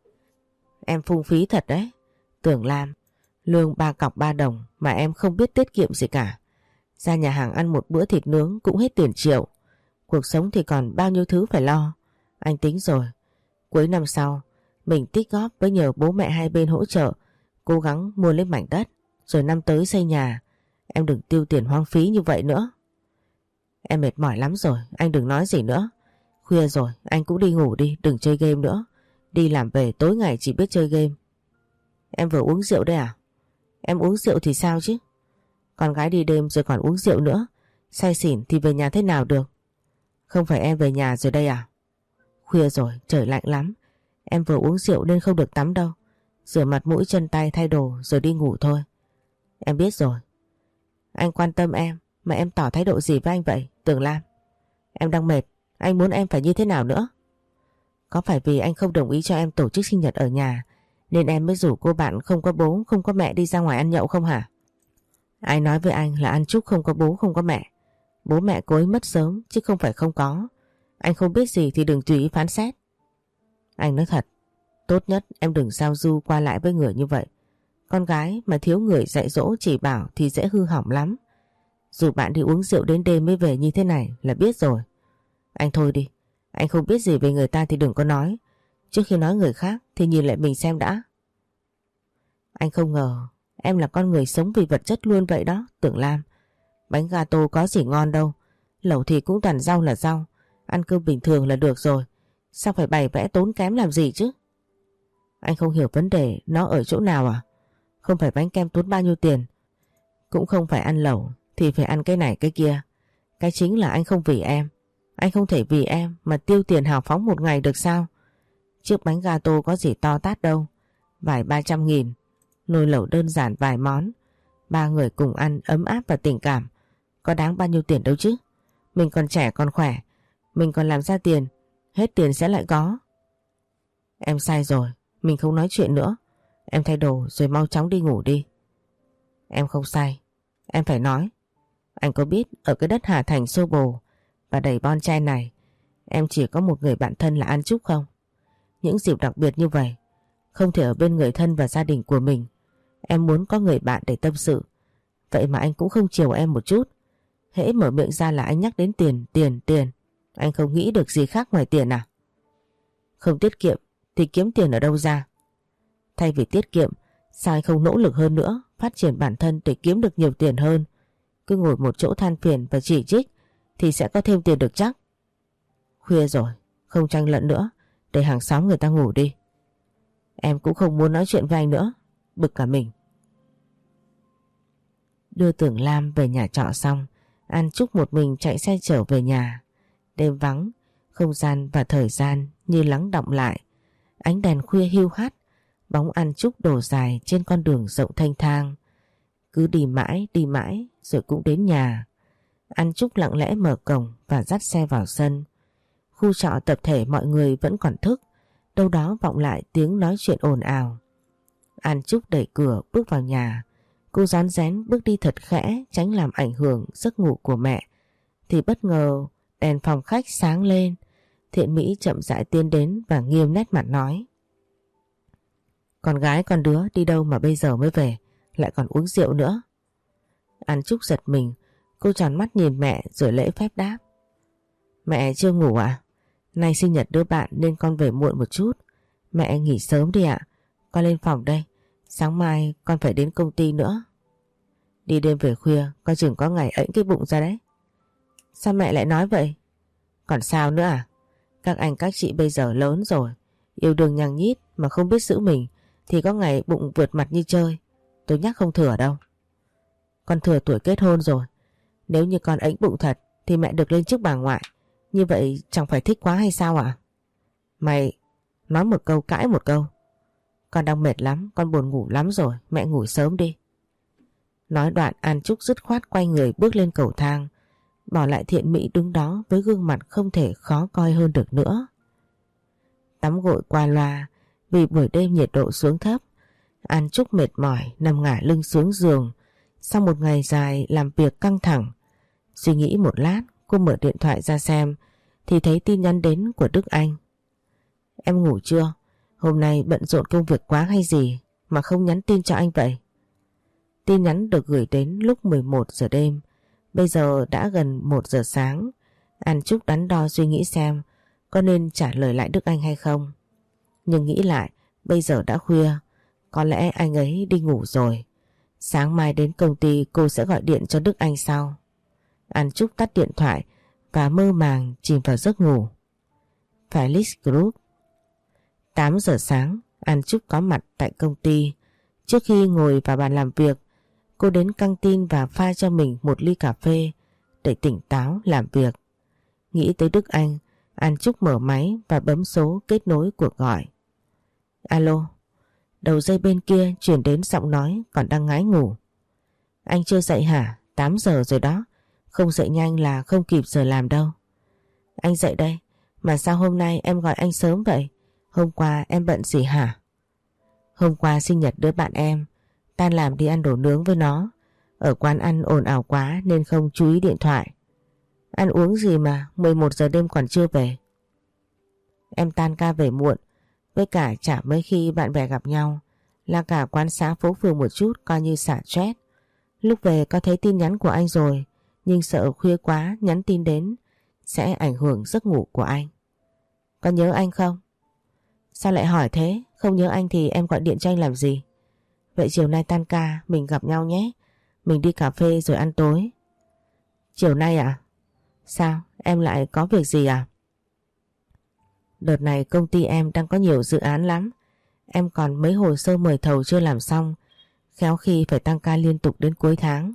Em phung phí thật đấy. Tưởng Lam, lương 3 cọc 3 đồng mà em không biết tiết kiệm gì cả. Ra nhà hàng ăn một bữa thịt nướng cũng hết tiền triệu. Cuộc sống thì còn bao nhiêu thứ phải lo. Anh tính rồi, cuối năm sau mình tích góp với nhờ bố mẹ hai bên hỗ trợ, cố gắng mua lấy mảnh đất, rồi năm tới xây nhà. Em đừng tiêu tiền hoang phí như vậy nữa. Em mệt mỏi lắm rồi, anh đừng nói gì nữa. Khuya rồi, anh cũng đi ngủ đi, đừng chơi game nữa. Đi làm về tối ngày chỉ biết chơi game. Em vừa uống rượu đấy à? Em uống rượu thì sao chứ? Con gái đi đêm rồi còn uống rượu nữa, say xỉn thì về nhà thế nào được? Không phải em về nhà rồi đây à? Khuya rồi, trời lạnh lắm. Em vừa uống rượu nên không được tắm đâu. Rửa mặt mũi chân tay thay đồ rồi đi ngủ thôi. Em biết rồi. Anh quan tâm em mà em tỏ thái độ gì với anh vậy, Tưởng Lam? Em đang mệt, anh muốn em phải như thế nào nữa? Có phải vì anh không đồng ý cho em tổ chức sinh nhật ở nhà nên em mới rủ cô bạn không có bố không có mẹ đi ra ngoài ăn nhậu không hả? Ai nói với anh là An Trúc không có bố không có mẹ? Bố mẹ cô ấy mất sớm chứ không phải không có. Anh không biết gì thì đừng tùy ý phán xét. Anh nói thật, tốt nhất em đừng giao du qua lại với người như vậy. Con gái mà thiếu người dạy dỗ chỉ bảo thì dễ hư hỏng lắm. Dù bạn đi uống rượu đến đêm mới về như thế này là biết rồi. Anh thôi đi, anh không biết gì về người ta thì đừng có nói. Trước khi nói người khác thì nhìn lại mình xem đã. Anh không ngờ em là con người sống vì vật chất luôn vậy đó, Tưởng Lam. Bánh gato có gì ngon đâu, lẩu thì cũng toàn rau là rau. Ăn cơm bình thường là được rồi, sao phải bày vẽ tốn kém làm gì chứ? Anh không hiểu vấn đề nó ở chỗ nào à? Không phải bánh kem tốn bao nhiêu tiền, cũng không phải ăn lẩu thì phải ăn cái này cái kia. Cái chính là anh không vì em. Anh không thể vì em mà tiêu tiền hào phóng một ngày được sao? Chiếc bánh gato có gì to tát đâu, vài 300.000. Nồi lẩu đơn giản vài món, 3 người cùng ăn ấm áp và tình cảm, có đáng bao nhiêu tiền đâu chứ? Mình còn trẻ còn khỏe, mình còn làm ra tiền, hết tiền sẽ lại có. Em sai rồi, mình không nói chuyện nữa. Em thay đồ rồi mau chóng đi ngủ đi. Em không sai, em phải nói. Anh có biết ở cái đất Hà Thành xô bồ và đầy bon trai này, em chỉ có một người bạn thân là An Trúc không? Những dịp đặc biệt như vậy, không thể ở bên người thân và gia đình của mình, em muốn có người bạn để tâm sự. Vậy mà anh cũng không chiều em một chút. Hễ mở miệng ra là anh nhắc đến tiền, tiền, tiền. Anh không nghĩ được gì khác ngoài tiền à? Không tiết kiệm thì kiếm tiền ở đâu ra? Thay vì tiết kiệm, sao anh không nỗ lực hơn nữa, phát triển bản thân để kiếm được nhiều tiền hơn? Cứ ngồi một chỗ than phiền và chỉ trích thì sẽ có thêm tiền được chắc. Khuya rồi, không tranh luận nữa, để hàng xóm người ta ngủ đi. Em cũng không muốn nói chuyện với anh nữa, bực cả mình. Đưa Tưởng Lam về nhà trọ xong, An Trúc một mình chạy xe trở về nhà. Đêm vắng, không gian và thời gian như lắng đọng lại. Ánh đèn khuya hiu hắt, bóng An Trúc đổ dài trên con đường rộng thênh thang. Cứ đi mãi rồi cũng đến nhà. An Trúc lặng lẽ mở cổng và dắt xe vào sân. Khu trọ tập thể mọi người vẫn còn thức, đâu đó vọng lại tiếng nói chuyện ồn ào. An Trúc đẩy cửa bước vào nhà. Cô rón rén bước đi thật khẽ tránh làm ảnh hưởng giấc ngủ của mẹ. Thì bất ngờ đèn phòng khách sáng lên. Thiện Mỹ chậm rãi tiến đến và nghiêm nét mặt nói: Con gái con đứa đi đâu mà bây giờ mới về, lại còn uống rượu nữa? An Trúc giật mình, cô tròn mắt nhìn mẹ rồi lễ phép đáp: Mẹ chưa ngủ à? Nay sinh nhật đứa bạn nên con về muộn một chút. Mẹ nghỉ sớm đi ạ. Con lên phòng đây, sáng mai con phải đến công ty nữa. Đi đêm về khuya coi chừng có ngày ẫnh cái bụng ra đấy. Sao mẹ lại nói vậy? Còn sao nữa à? Các anh các chị bây giờ lớn rồi, yêu đương nhăng nhít mà không biết giữ mình thì có ngày bụng vượt mặt như chơi. Tôi nhắc không thừa đâu. Con thừa tuổi kết hôn rồi. Nếu như con ẫnh bụng thật thì mẹ được lên chức bà ngoại. Như vậy chẳng phải thích quá hay sao ạ? Mày nói một câu cãi một câu. Con đang mệt lắm, con buồn ngủ lắm rồi, mẹ ngủ sớm đi. Nói đoạn An Trúc dứt khoát quay người bước lên cầu thang, bỏ lại Thiện Mỹ đứng đó với gương mặt không thể khó coi hơn được nữa. Tắm gội qua loa vì buổi đêm nhiệt độ xuống thấp. An Trúc mệt mỏi nằm ngả lưng xuống giường. Sau một ngày dài làm việc căng thẳng, suy nghĩ một lát, cô mở điện thoại ra xem thì thấy tin nhắn đến của Đức Anh. Em ngủ chưa? Hôm nay bận rộn công việc quá hay gì mà không nhắn tin cho anh vậy? Tin nhắn được gửi đến lúc 11 giờ đêm. Bây giờ đã gần 1 giờ sáng. An Trúc đắn đo suy nghĩ xem có nên trả lời lại Đức Anh hay không. Nhưng nghĩ lại bây giờ đã khuya, có lẽ anh ấy đi ngủ rồi. Sáng mai đến công ty cô sẽ gọi điện cho Đức Anh sau. An Trúc tắt điện thoại và mơ màng chìm vào giấc ngủ. Felix Group. 8 giờ sáng, An Trúc có mặt tại công ty. Trước khi ngồi vào bàn làm việc, cô đến căng tin và pha cho mình một ly cà phê để tỉnh táo làm việc. Nghĩ tới Đức Anh, An Trúc mở máy và bấm số kết nối cuộc gọi. Alo. Đầu dây bên kia chuyển đến giọng nói còn đang ngái ngủ. Anh chưa dậy hả? 8 giờ rồi đó. Không dậy nhanh là không kịp giờ làm đâu. Anh dậy đây. Mà sao hôm nay em gọi anh sớm vậy? Hôm qua em bận gì hả? Hôm qua sinh nhật đứa bạn em, tan làm đi ăn đồ nướng với nó. Ở quán ăn ồn ào quá nên không chú ý điện thoại. Ăn uống gì mà 11 giờ đêm còn chưa về? Em tan ca về muộn, với cả chả mấy khi bạn bè gặp nhau, là cả quán xá phố phường một chút coi như xả stress. Lúc về có thấy tin nhắn của anh rồi, nhưng sợ khuya quá nhắn tin đến sẽ ảnh hưởng giấc ngủ của anh. Có nhớ anh không? Sao lại hỏi thế? Không nhớ anh thì em gọi điện cho anh làm gì? Vậy chiều nay tan ca mình gặp nhau nhé. Mình đi cà phê rồi ăn tối. Chiều nay à? Sao? Em lại có việc gì à? Đợt này công ty em đang có nhiều dự án lắm. Em còn mấy hồ sơ mời thầu chưa làm xong, khéo khi phải tăng ca liên tục đến cuối tháng.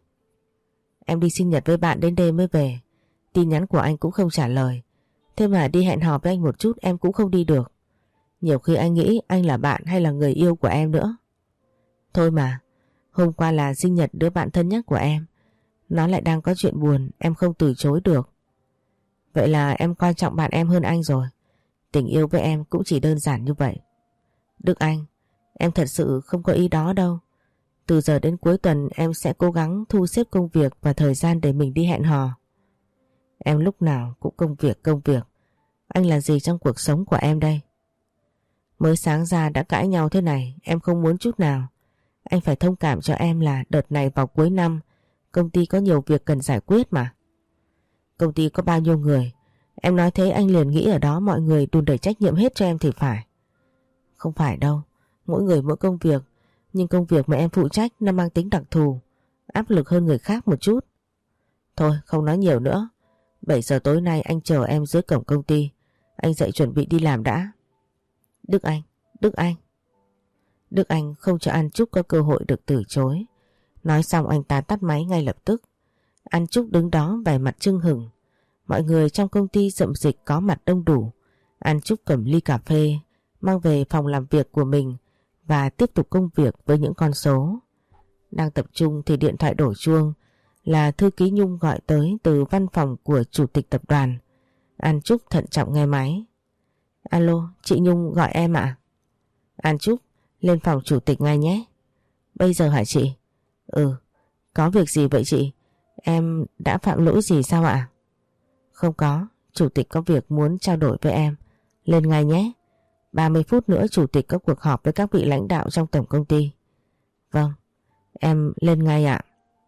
Em đi sinh nhật với bạn đến đêm mới về. Tin nhắn của anh cũng không trả lời. Thế mà đi hẹn hò với anh một chút em cũng không đi được. Nhiều khi anh nghĩ anh là bạn hay là người yêu của em nữa. Thôi mà, hôm qua là sinh nhật đứa bạn thân nhất của em. Nó lại đang có chuyện buồn, em không từ chối được. Vậy là em quan trọng bạn em hơn anh rồi. Tình yêu với em cũng chỉ đơn giản như vậy. Đức Anh, em thật sự không có ý đó đâu. Từ giờ đến cuối tuần em sẽ cố gắng thu xếp công việc và thời gian để mình đi hẹn hò. Em lúc nào cũng công việc. Anh là gì trong cuộc sống của em đây? Mới sáng ra đã cãi nhau thế này, em không muốn chút nào. Anh phải thông cảm cho em là đợt này vào cuối năm, công ty có nhiều việc cần giải quyết mà. Công ty có bao nhiêu người, Em nói thế anh liền nghĩ ở đó mọi người đùn đẩy trách nhiệm hết cho em thì phải. Không phải đâu, mỗi người mỗi công việc, nhưng công việc mà em phụ trách nó mang tính đặc thù, áp lực hơn người khác một chút. Thôi không nói nhiều nữa, 7 giờ tối nay anh chờ em dưới cổng công ty, anh dậy chuẩn bị đi làm đã. Đức Anh, Đức Anh. Đức Anh không cho An Trúc có cơ hội được từ chối. Nói xong anh ta tắt máy ngay lập tức. An Trúc đứng đó vẻ mặt chưng hửng. Mọi người trong công ty rậm dịch có mặt đông đủ. An Trúc cầm ly cà phê mang về phòng làm việc của mình và tiếp tục công việc với những con số. Đang tập trung thì điện thoại đổ chuông, là thư ký Nhung gọi tới từ văn phòng của chủ tịch tập đoàn. An Trúc thận trọng nghe máy. Alo, chị Nhung gọi em ạ. An Trúc, lên phòng chủ tịch ngay nhé. Bây giờ hả chị? Ừ, có việc gì vậy chị? Em đã phạm lỗi gì sao ạ? Không có, chủ tịch có việc muốn trao đổi với em. Lên ngay nhé. 30 phút nữa chủ tịch có cuộc họp với các vị lãnh đạo trong tổng công ty. Vâng, em lên ngay ạ.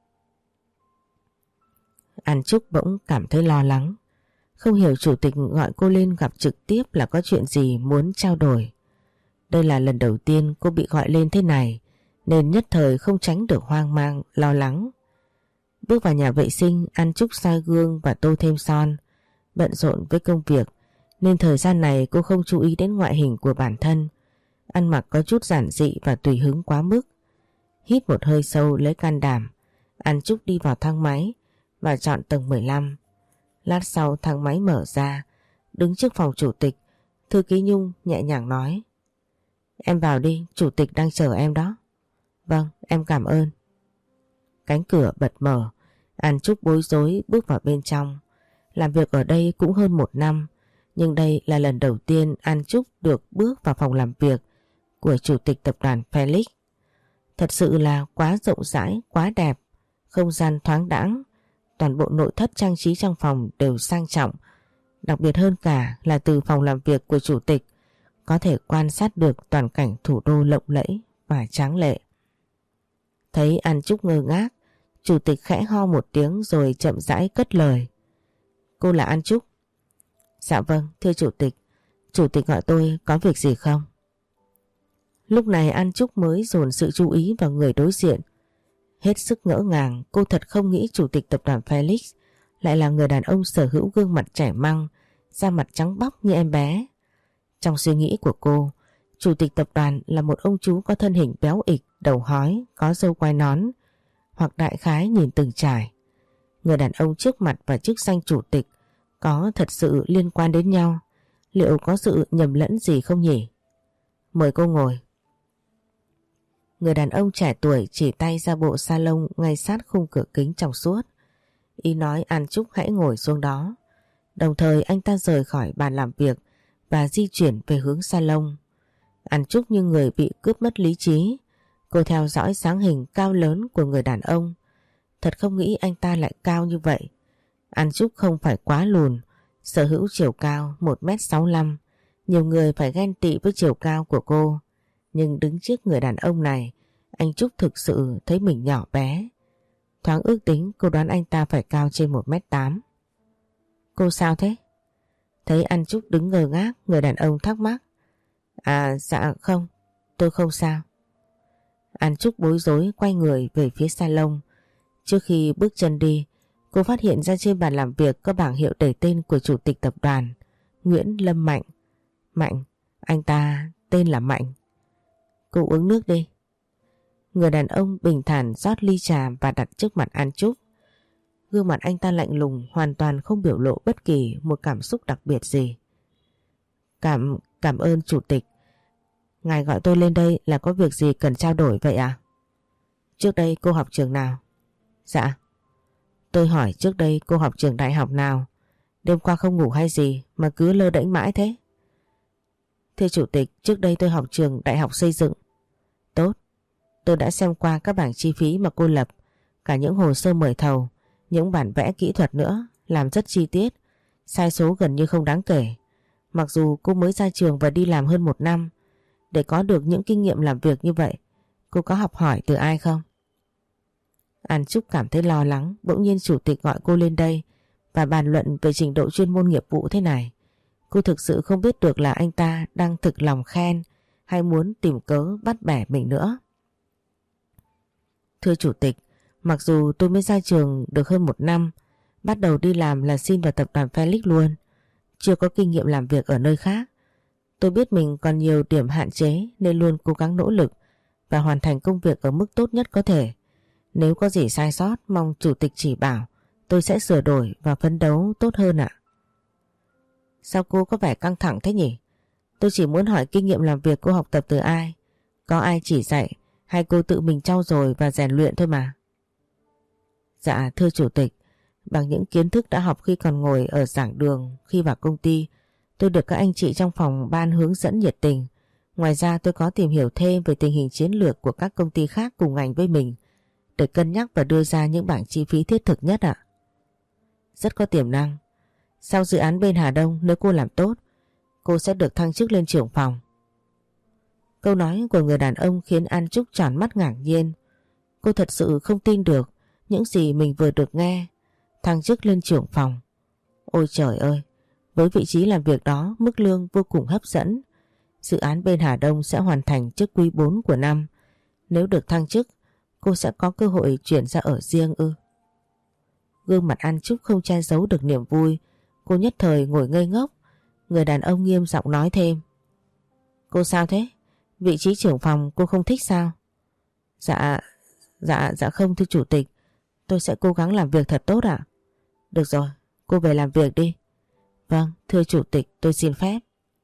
An Trúc bỗng cảm thấy lo lắng. Không hiểu chủ tịch gọi cô lên gặp trực tiếp là có chuyện gì muốn trao đổi. Đây là lần đầu tiên cô bị gọi lên thế này, nên nhất thời không tránh được hoang mang, lo lắng. Bước vào nhà vệ sinh, An Trúc soi gương và tô thêm son. Bận rộn với công việc, nên thời gian này cô không chú ý đến ngoại hình của bản thân. Ăn mặc có chút giản dị và tùy hứng quá mức. Hít một hơi sâu lấy can đảm, An Trúc đi vào thang máy và chọn tầng 15. Lát sau thang máy mở ra, đứng trước phòng chủ tịch, thư ký Nhung nhẹ nhàng nói: Em vào đi, chủ tịch đang chờ em đó. Vâng, em cảm ơn. Cánh cửa bật mở, An Trúc bối rối bước vào bên trong. Làm việc ở đây cũng hơn 1 năm, nhưng đây là lần đầu tiên An Trúc được bước vào phòng làm việc của chủ tịch tập đoàn Felix. Thật sự là quá rộng rãi, quá đẹp, không gian thoáng đãng, toàn bộ nội thất trang trí trong phòng đều sang trọng. Đặc biệt hơn cả là từ phòng làm việc của chủ tịch có thể quan sát được toàn cảnh thủ đô lộng lẫy và tráng lệ. Thấy An Trúc ngơ ngác, chủ tịch khẽ ho một tiếng rồi chậm rãi cất lời: Cô là An Trúc? Dạ vâng, thưa chủ tịch gọi tôi có việc gì không? Lúc này An Trúc mới dồn sự chú ý vào người đối diện. Hết sức ngỡ ngàng, cô thật không nghĩ chủ tịch tập đoàn Felix lại là người đàn ông sở hữu gương mặt trẻ măng, da mặt trắng bóc như em bé. Trong suy nghĩ của cô, chủ tịch tập đoàn là một ông chú có thân hình béo ịch, đầu hói, có râu quai nón, hoặc đại khái nhìn từng trải. Người đàn ông trước mặt và chức danh chủ tịch có thật sự liên quan đến nhau? Liệu có sự nhầm lẫn gì không nhỉ? Mời cô ngồi. Người đàn ông trẻ tuổi chỉ tay ra bộ salon ngay sát khung cửa kính trong suốt. Ý nói An Trúc hãy ngồi xuống đó. Đồng thời anh ta rời khỏi bàn làm việc và di chuyển về hướng salon. An Trúc như người bị cướp mất lý trí. Cô theo dõi dáng hình cao lớn của người đàn ông. Thật không nghĩ anh ta lại cao như vậy. An Trúc không phải quá lùn, sở hữu chiều cao 1m65. Nhiều người phải ghen tị với chiều cao của cô. Nhưng đứng trước người đàn ông này, anh Trúc thực sự thấy mình nhỏ bé. Thoáng ước tính cô đoán anh ta phải cao trên 1m8. Cô sao thế? Thấy An Trúc đứng ngơ ngác, người đàn ông thắc mắc. À dạ không, tôi không sao. An Trúc bối rối quay người về phía salon. Trước khi bước chân đi, cô phát hiện ra trên bàn làm việc có bảng hiệu đầy tên của chủ tịch tập đoàn, Nguyễn Lâm Mạnh. Mạnh, anh ta tên là Mạnh. Cô uống nước đi. Người đàn ông bình thản rót ly trà và đặt trước mặt An Trúc. Gương mặt anh ta lạnh lùng, hoàn toàn không biểu lộ bất kỳ một cảm xúc đặc biệt gì. Cảm ơn chủ tịch. Ngài gọi tôi lên đây là có việc gì cần trao đổi vậy à? Trước đây cô học trường nào? Dạ. Tôi hỏi trước đây cô học trường đại học nào? Đêm qua không ngủ hay gì mà cứ lơ đễnh mãi thế? Thưa chủ tịch, trước đây tôi học trường đại học xây dựng. Tốt. Tôi đã xem qua các bảng chi phí mà cô lập, cả những hồ sơ mời thầu, những bản vẽ kỹ thuật nữa, làm rất chi tiết, sai số gần như không đáng kể. Mặc dù cô mới ra trường và đi làm hơn 1 năm, để có được những kinh nghiệm làm việc như vậy, cô có học hỏi từ ai không? An Trúc cảm thấy lo lắng, bỗng nhiên chủ tịch gọi cô lên đây và bàn luận về trình độ chuyên môn nghiệp vụ thế này. Cô thực sự không biết được là anh ta đang thực lòng khen hay muốn tìm cớ bắt bẻ mình nữa. Thưa Chủ tịch, mặc dù tôi mới ra trường được hơn 1 năm, bắt đầu đi làm là xin vào tập đoàn Felix luôn, chưa có kinh nghiệm làm việc ở nơi khác. Tôi biết mình còn nhiều điểm hạn chế nên luôn cố gắng nỗ lực và hoàn thành công việc ở mức tốt nhất có thể. Nếu có gì sai sót mong Chủ tịch chỉ bảo, tôi sẽ sửa đổi và phấn đấu tốt hơn ạ. Sao cô có vẻ căng thẳng thế nhỉ? Tôi chỉ muốn hỏi kinh nghiệm làm việc cô học tập từ ai? Có ai chỉ dạy hay cô tự mình trau dồi và rèn luyện thôi mà? Dạ thưa Chủ tịch, bằng những kiến thức đã học khi còn ngồi ở giảng đường, khi vào công ty, tôi được các anh chị trong phòng ban hướng dẫn nhiệt tình. Ngoài ra tôi có tìm hiểu thêm về tình hình chiến lược của các công ty khác cùng ngành với mình để cân nhắc và đưa ra những bảng chi phí thiết thực nhất ạ. Rất có tiềm năng. Sau dự án bên Hà Đông, nếu cô làm tốt, cô sẽ được thăng chức lên trưởng phòng. Câu nói của người đàn ông khiến An Trúc tròn mắt ngạc nhiên. Cô thật sự không tin được những gì mình vừa được nghe. Thăng chức lên trưởng phòng. Ôi trời ơi, với vị trí làm việc đó, mức lương vô cùng hấp dẫn. Dự án bên Hà Đông sẽ hoàn thành trước quý 4 của năm. Nếu được thăng chức, cô sẽ có cơ hội chuyển ra ở riêng ư? Gương mặt An Trúc không che giấu được niềm vui. Cô nhất thời ngồi ngây ngốc. Người đàn ông nghiêm giọng nói thêm. Cô sao thế? Vị trí trưởng phòng cô không thích sao? Dạ không thưa Chủ tịch. Tôi sẽ cố gắng làm việc thật tốt ạ. Được rồi, cô về làm việc đi. Vâng, thưa Chủ tịch, tôi xin phép.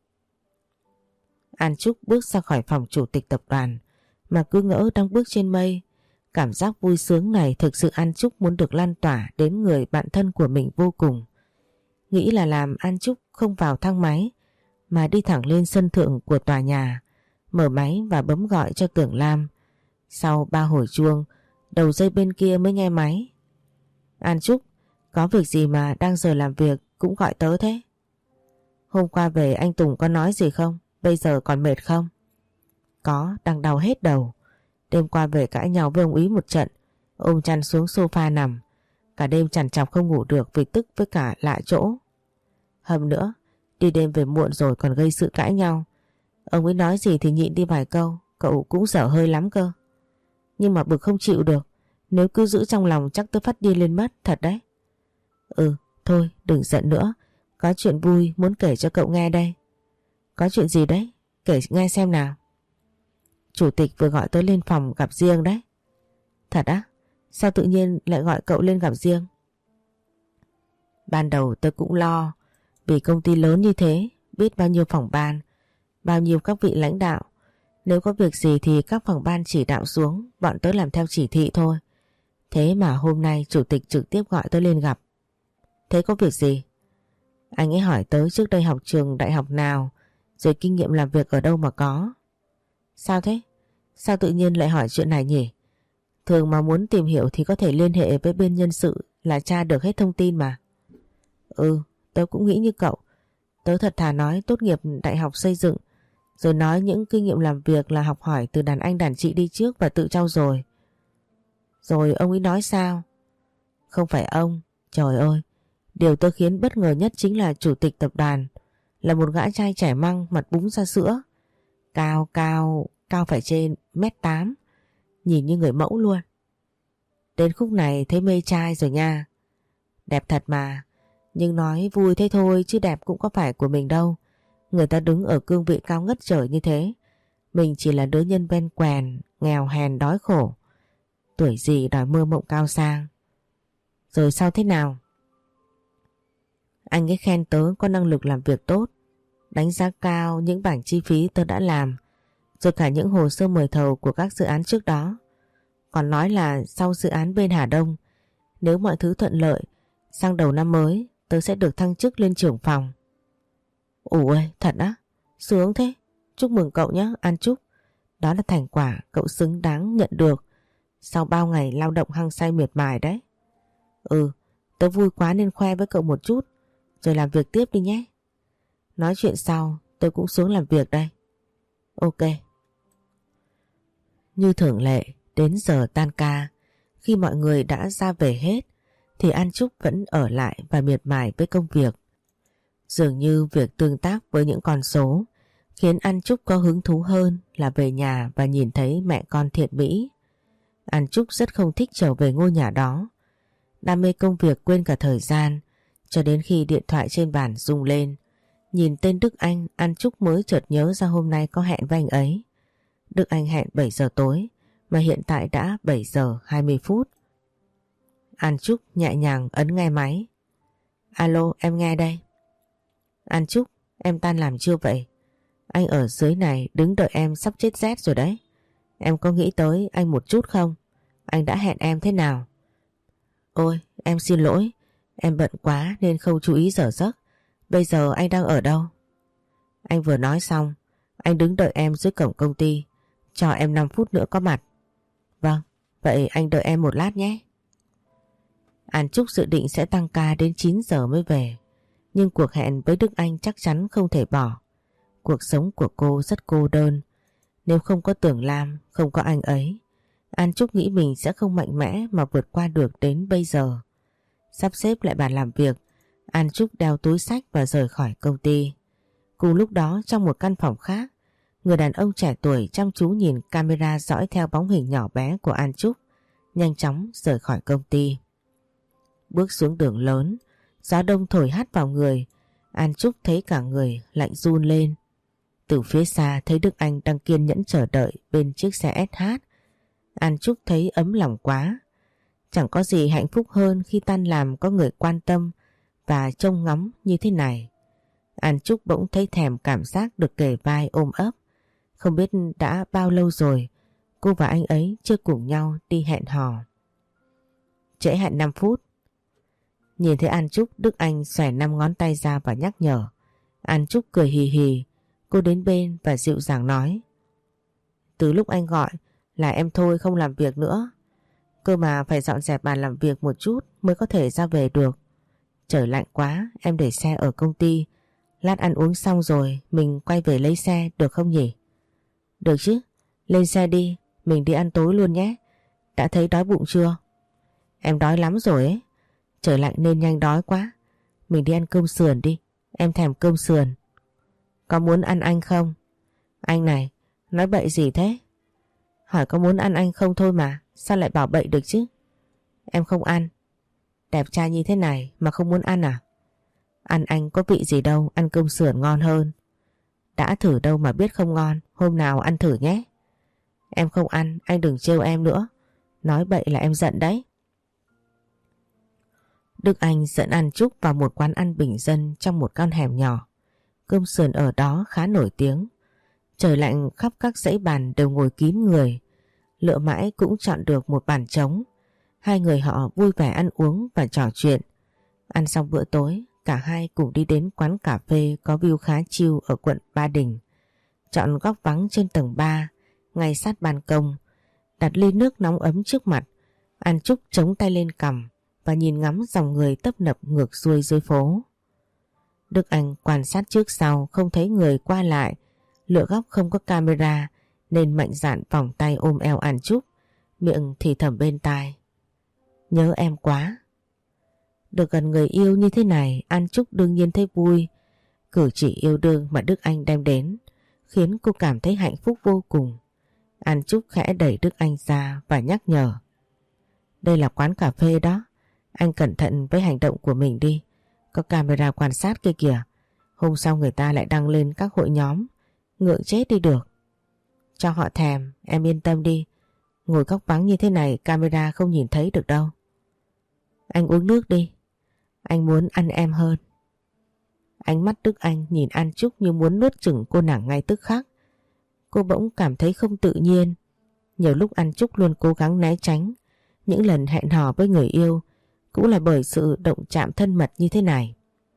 An Trúc bước ra khỏi phòng Chủ tịch tập đoàn mà cứ ngỡ đang bước trên mây. Cảm giác vui sướng này thực sự An Trúc muốn được lan tỏa đến người bạn thân của mình vô cùng. Nghĩ là làm, An Trúc không vào thang máy mà đi thẳng lên sân thượng của tòa nhà, mở máy và bấm gọi cho Tưởng Lam. Sau 3 hồi chuông, đầu dây bên kia mới nghe máy. An Trúc, có việc gì mà đang giờ làm việc cũng gọi tớ thế? Hôm qua về anh Tùng có nói gì không? Bây giờ còn mệt không? Có, đang đau hết đầu. Đêm qua về cãi nhau với ông Ý một trận, ôm chăn xuống sofa nằm. Cả đêm trằn trọc không ngủ được vì tức với cả lạ chỗ. Hầm nữa, đi đêm về muộn rồi còn gây sự cãi nhau. Ông ấy nói gì thì nhịn đi vài câu, cậu cũng dở hơi lắm cơ. Nhưng mà bực không chịu được, nếu cứ giữ trong lòng chắc tôi phát điên lên mất, thật đấy. Ừ, thôi đừng giận nữa, có chuyện vui muốn kể cho cậu nghe đây. Có chuyện gì đấy? Kể nghe xem nào. Chủ tịch vừa gọi tôi lên phòng gặp riêng đấy. Thật á? Sao tự nhiên lại gọi cậu lên gặp riêng? Ban đầu tôi cũng lo, vì công ty lớn như thế, biết bao nhiêu phòng ban, bao nhiêu các vị lãnh đạo. Nếu có việc gì thì các phòng ban chỉ đạo xuống, bọn tớ làm theo chỉ thị thôi. Thế mà hôm nay chủ tịch trực tiếp gọi tôi lên gặp. Thế có việc gì? Anh ấy hỏi tớ trước đây học trường đại học nào, rồi kinh nghiệm làm việc ở đâu mà có. Sao thế? Sao tự nhiên lại hỏi chuyện này nhỉ? Thường mà muốn tìm hiểu thì có thể liên hệ với bên nhân sự là tra được hết thông tin mà. Ừ, tớ cũng nghĩ như cậu. Tớ thật thà nói tốt nghiệp đại học xây dựng, rồi nói những kinh nghiệm làm việc là học hỏi từ đàn anh đàn chị đi trước và tự trau dồi. Rồi ông ấy nói sao? Không phải ông, trời ơi, điều tớ khiến bất ngờ nhất chính là chủ tịch tập đoàn là một gã trai trẻ măng, mặt búng ra sữa, cao phải trên 1m8, nhìn như người mẫu luôn. Đến khúc này thấy mê trai rồi nha. Đẹp thật mà, nhưng nói vui thế thôi chứ đẹp cũng có phải của mình đâu. Người ta đứng ở cương vị cao ngất trời như thế, mình chỉ là đứa nhân ven quèn, nghèo hèn đói khổ. Tuổi gì đòi mơ mộng cao sang. Rồi sao thế nào? Anh ấy khen tớ có năng lực làm việc tốt, đánh giá cao những bảng chi phí tớ đã làm, rồi cả những hồ sơ mời thầu của các dự án trước đó. Còn nói là sau dự án bên Hà Đông, nếu mọi thứ thuận lợi, sang đầu năm mới tớ sẽ được thăng chức lên trưởng phòng. Ủa thật á? Sướng thế. Chúc mừng cậu nhé An Trúc. Đó là thành quả cậu xứng đáng nhận được sau bao ngày lao động hăng say miệt mài đấy. Ừ, tớ vui quá nên khoe với cậu một chút, rồi làm việc tiếp đi nhé. Nói chuyện sau, tôi cũng xuống làm việc đây. Ok. Như thường lệ, đến giờ tan ca, khi mọi người đã ra về hết, thì An Trúc vẫn ở lại và miệt mài với công việc. Dường như việc tương tác với những con số khiến An Trúc có hứng thú hơn là về nhà và nhìn thấy mẹ con thiện mỹ. An Trúc rất không thích trở về ngôi nhà đó. Đam mê công việc quên cả thời gian, cho đến khi điện thoại trên bàn rung lên. Nhìn tên Đức Anh, An Trúc mới chợt nhớ ra hôm nay có hẹn với anh ấy. Đức Anh hẹn 7 giờ tối, mà hiện tại đã 7 giờ 20 phút. An Trúc nhẹ nhàng ấn nghe máy. Alo, em nghe đây. An Trúc, em tan làm chưa vậy? Anh ở dưới này đứng đợi em sắp chết rét rồi đấy. Em có nghĩ tới anh một chút không? Anh đã hẹn em thế nào? Ôi, em xin lỗi. Em bận quá nên không chú ý giờ giấc. Bây giờ anh đang ở đâu? Anh vừa nói xong, anh đứng đợi em dưới cổng công ty. Cho em 5 phút nữa có mặt. Vâng, vậy anh đợi em một lát nhé. An Trúc dự định sẽ tăng ca đến 9 giờ mới về. Nhưng cuộc hẹn với Đức Anh chắc chắn không thể bỏ. Cuộc sống của cô rất cô đơn. Nếu không có Tưởng Lam, không có anh ấy, An Trúc nghĩ mình sẽ không mạnh mẽ mà vượt qua được đến bây giờ. Sắp xếp lại bàn làm việc, An Trúc đeo túi xách và rời khỏi công ty. Cùng lúc đó trong một căn phòng khác, người đàn ông trẻ tuổi chăm chú nhìn camera dõi theo bóng hình nhỏ bé của An Trúc, nhanh chóng rời khỏi công ty. Bước xuống đường lớn, gió đông thổi hắt vào người, An Trúc thấy cả người lạnh run lên. Từ phía xa thấy Đức Anh đang kiên nhẫn chờ đợi bên chiếc xe SH. An Trúc thấy ấm lòng quá. Chẳng có gì hạnh phúc hơn khi tan làm có người quan tâm và trông ngóng như thế này. An Trúc bỗng thấy thèm cảm giác được kề vai ôm ấp. Không biết đã bao lâu rồi cô và anh ấy chưa cùng nhau đi hẹn hò. Trễ hẹn 5 phút. Nhìn thấy An Trúc, Đức Anh xòe 5 ngón tay ra và nhắc nhở. An Trúc cười hì hì. Cô đến bên và dịu dàng nói. Từ lúc anh gọi là em thôi không làm việc nữa. Cơ mà phải dọn dẹp bàn làm việc một chút mới có thể ra về được. Trời lạnh quá, em để xe ở công ty. Lát ăn uống xong rồi mình quay về lấy xe được không nhỉ? Được chứ, lên xe đi, mình đi ăn tối luôn nhé. Đã thấy đói bụng chưa? Em đói lắm rồi ấy. Trời lạnh nên nhanh đói quá. Mình đi ăn cơm sườn đi, em thèm cơm sườn. Có muốn ăn anh không? Anh này, nói bậy gì thế? Hỏi có muốn ăn anh không thôi mà, sao lại bảo bậy được chứ? Em không ăn. Đẹp trai như thế này mà không muốn ăn à? Ăn anh có vị gì đâu, ăn cơm sườn ngon hơn. Đã thử đâu mà biết không ngon, hôm nào ăn thử nhé. Em không ăn, anh đừng trêu em nữa. Nói bậy là em giận đấy. Đức Anh dẫn An Trúc vào một quán ăn bình dân trong một con hẻm nhỏ. Cơm sườn ở đó khá nổi tiếng. Trời lạnh khắp các dãy bàn đều ngồi kín người. Lựa mãi cũng chọn được một bàn trống. Hai người họ vui vẻ ăn uống và trò chuyện. Ăn xong bữa tối, cả hai cùng đi đến quán cà phê có view khá chill ở quận Ba Đình. Chọn góc vắng trên tầng 3, ngay sát ban công. Đặt ly nước nóng ấm trước mặt. An Trúc chống tay lên cằm và nhìn ngắm dòng người tấp nập ngược xuôi dưới phố. Đức Anh quan sát trước sau không thấy người qua lại, lựa góc không có camera nên mạnh dạn vòng tay ôm eo An Trúc, miệng thì thầm bên tai. Nhớ em quá. Được gần người yêu như thế này, An Trúc đương nhiên thấy vui. Cử chỉ yêu đương mà Đức Anh đem đến khiến cô cảm thấy hạnh phúc vô cùng. An Trúc khẽ đẩy Đức Anh ra và nhắc nhở. Đây là quán cà phê đó, anh cẩn thận với hành động của mình đi. Có camera quan sát kia kìa. Hôm sau người ta lại đăng lên các hội nhóm. Ngượng chết đi được. Cho họ thèm, em yên tâm đi. Ngồi góc vắng như thế này camera không nhìn thấy được đâu. Anh uống nước đi. Anh muốn ăn em hơn. Ánh mắt Đức Anh nhìn An Trúc như muốn nuốt chửng cô nàng ngay tức khắc. Cô bỗng cảm thấy không tự nhiên. Nhiều lúc An Trúc luôn cố gắng né tránh những lần hẹn hò với người yêu, cũng là bởi sự động chạm thân mật như thế này.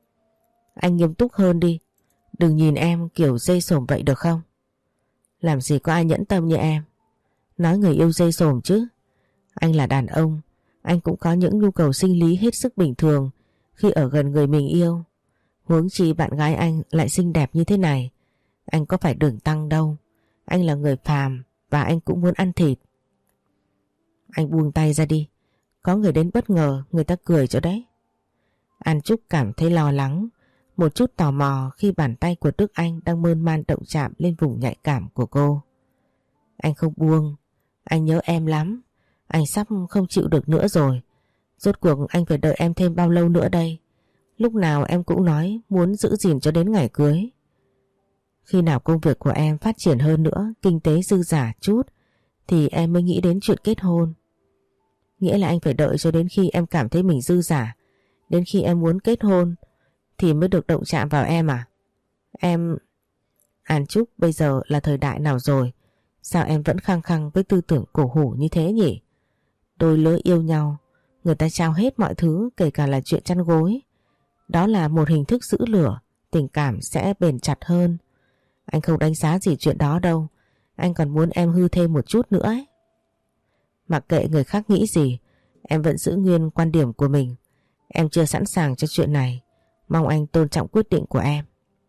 Anh nghiêm túc hơn đi. Đừng nhìn em kiểu dây xồm vậy được không? Làm gì có ai nhẫn tâm như em. Nói người yêu dây xồm chứ. Anh là đàn ông, anh cũng có những nhu cầu sinh lý hết sức bình thường khi ở gần người mình yêu. Huống chi bạn gái anh lại xinh đẹp như thế này. Anh có phải đường tăng đâu. Anh là người phàm và anh cũng muốn ăn thịt. Anh buông tay ra đi. Có người đến bất ngờ người ta cười cho đấy. An Trúc cảm thấy lo lắng, một chút tò mò khi bàn tay của Đức Anh đang mơn man động chạm lên vùng nhạy cảm của cô. Anh không buông, anh nhớ em lắm, anh sắp không chịu được nữa rồi. Rốt cuộc anh phải đợi em thêm bao lâu nữa đây? Lúc nào em cũng nói muốn giữ gìn cho đến ngày cưới. Khi nào công việc của em phát triển hơn nữa, kinh tế dư dả chút, thì em mới nghĩ đến chuyện kết hôn. Nghĩa là anh phải đợi cho đến khi em cảm thấy mình dư dả, đến khi em muốn kết hôn thì mới được động chạm vào em à? Em... An Trúc, bây giờ là thời đại nào rồi? Sao em vẫn khăng khăng với tư tưởng cổ hủ như thế nhỉ? Đôi lứa yêu nhau, người ta trao hết mọi thứ, kể cả là chuyện chăn gối. Đó là một hình thức giữ lửa, tình cảm sẽ bền chặt hơn. Anh không đánh giá gì chuyện đó đâu, anh còn muốn em hư thêm một chút nữa ấy. Mặc kệ người khác nghĩ gì, em vẫn giữ nguyên quan điểm của mình. Em chưa sẵn sàng cho chuyện này, mong anh tôn trọng quyết định của em.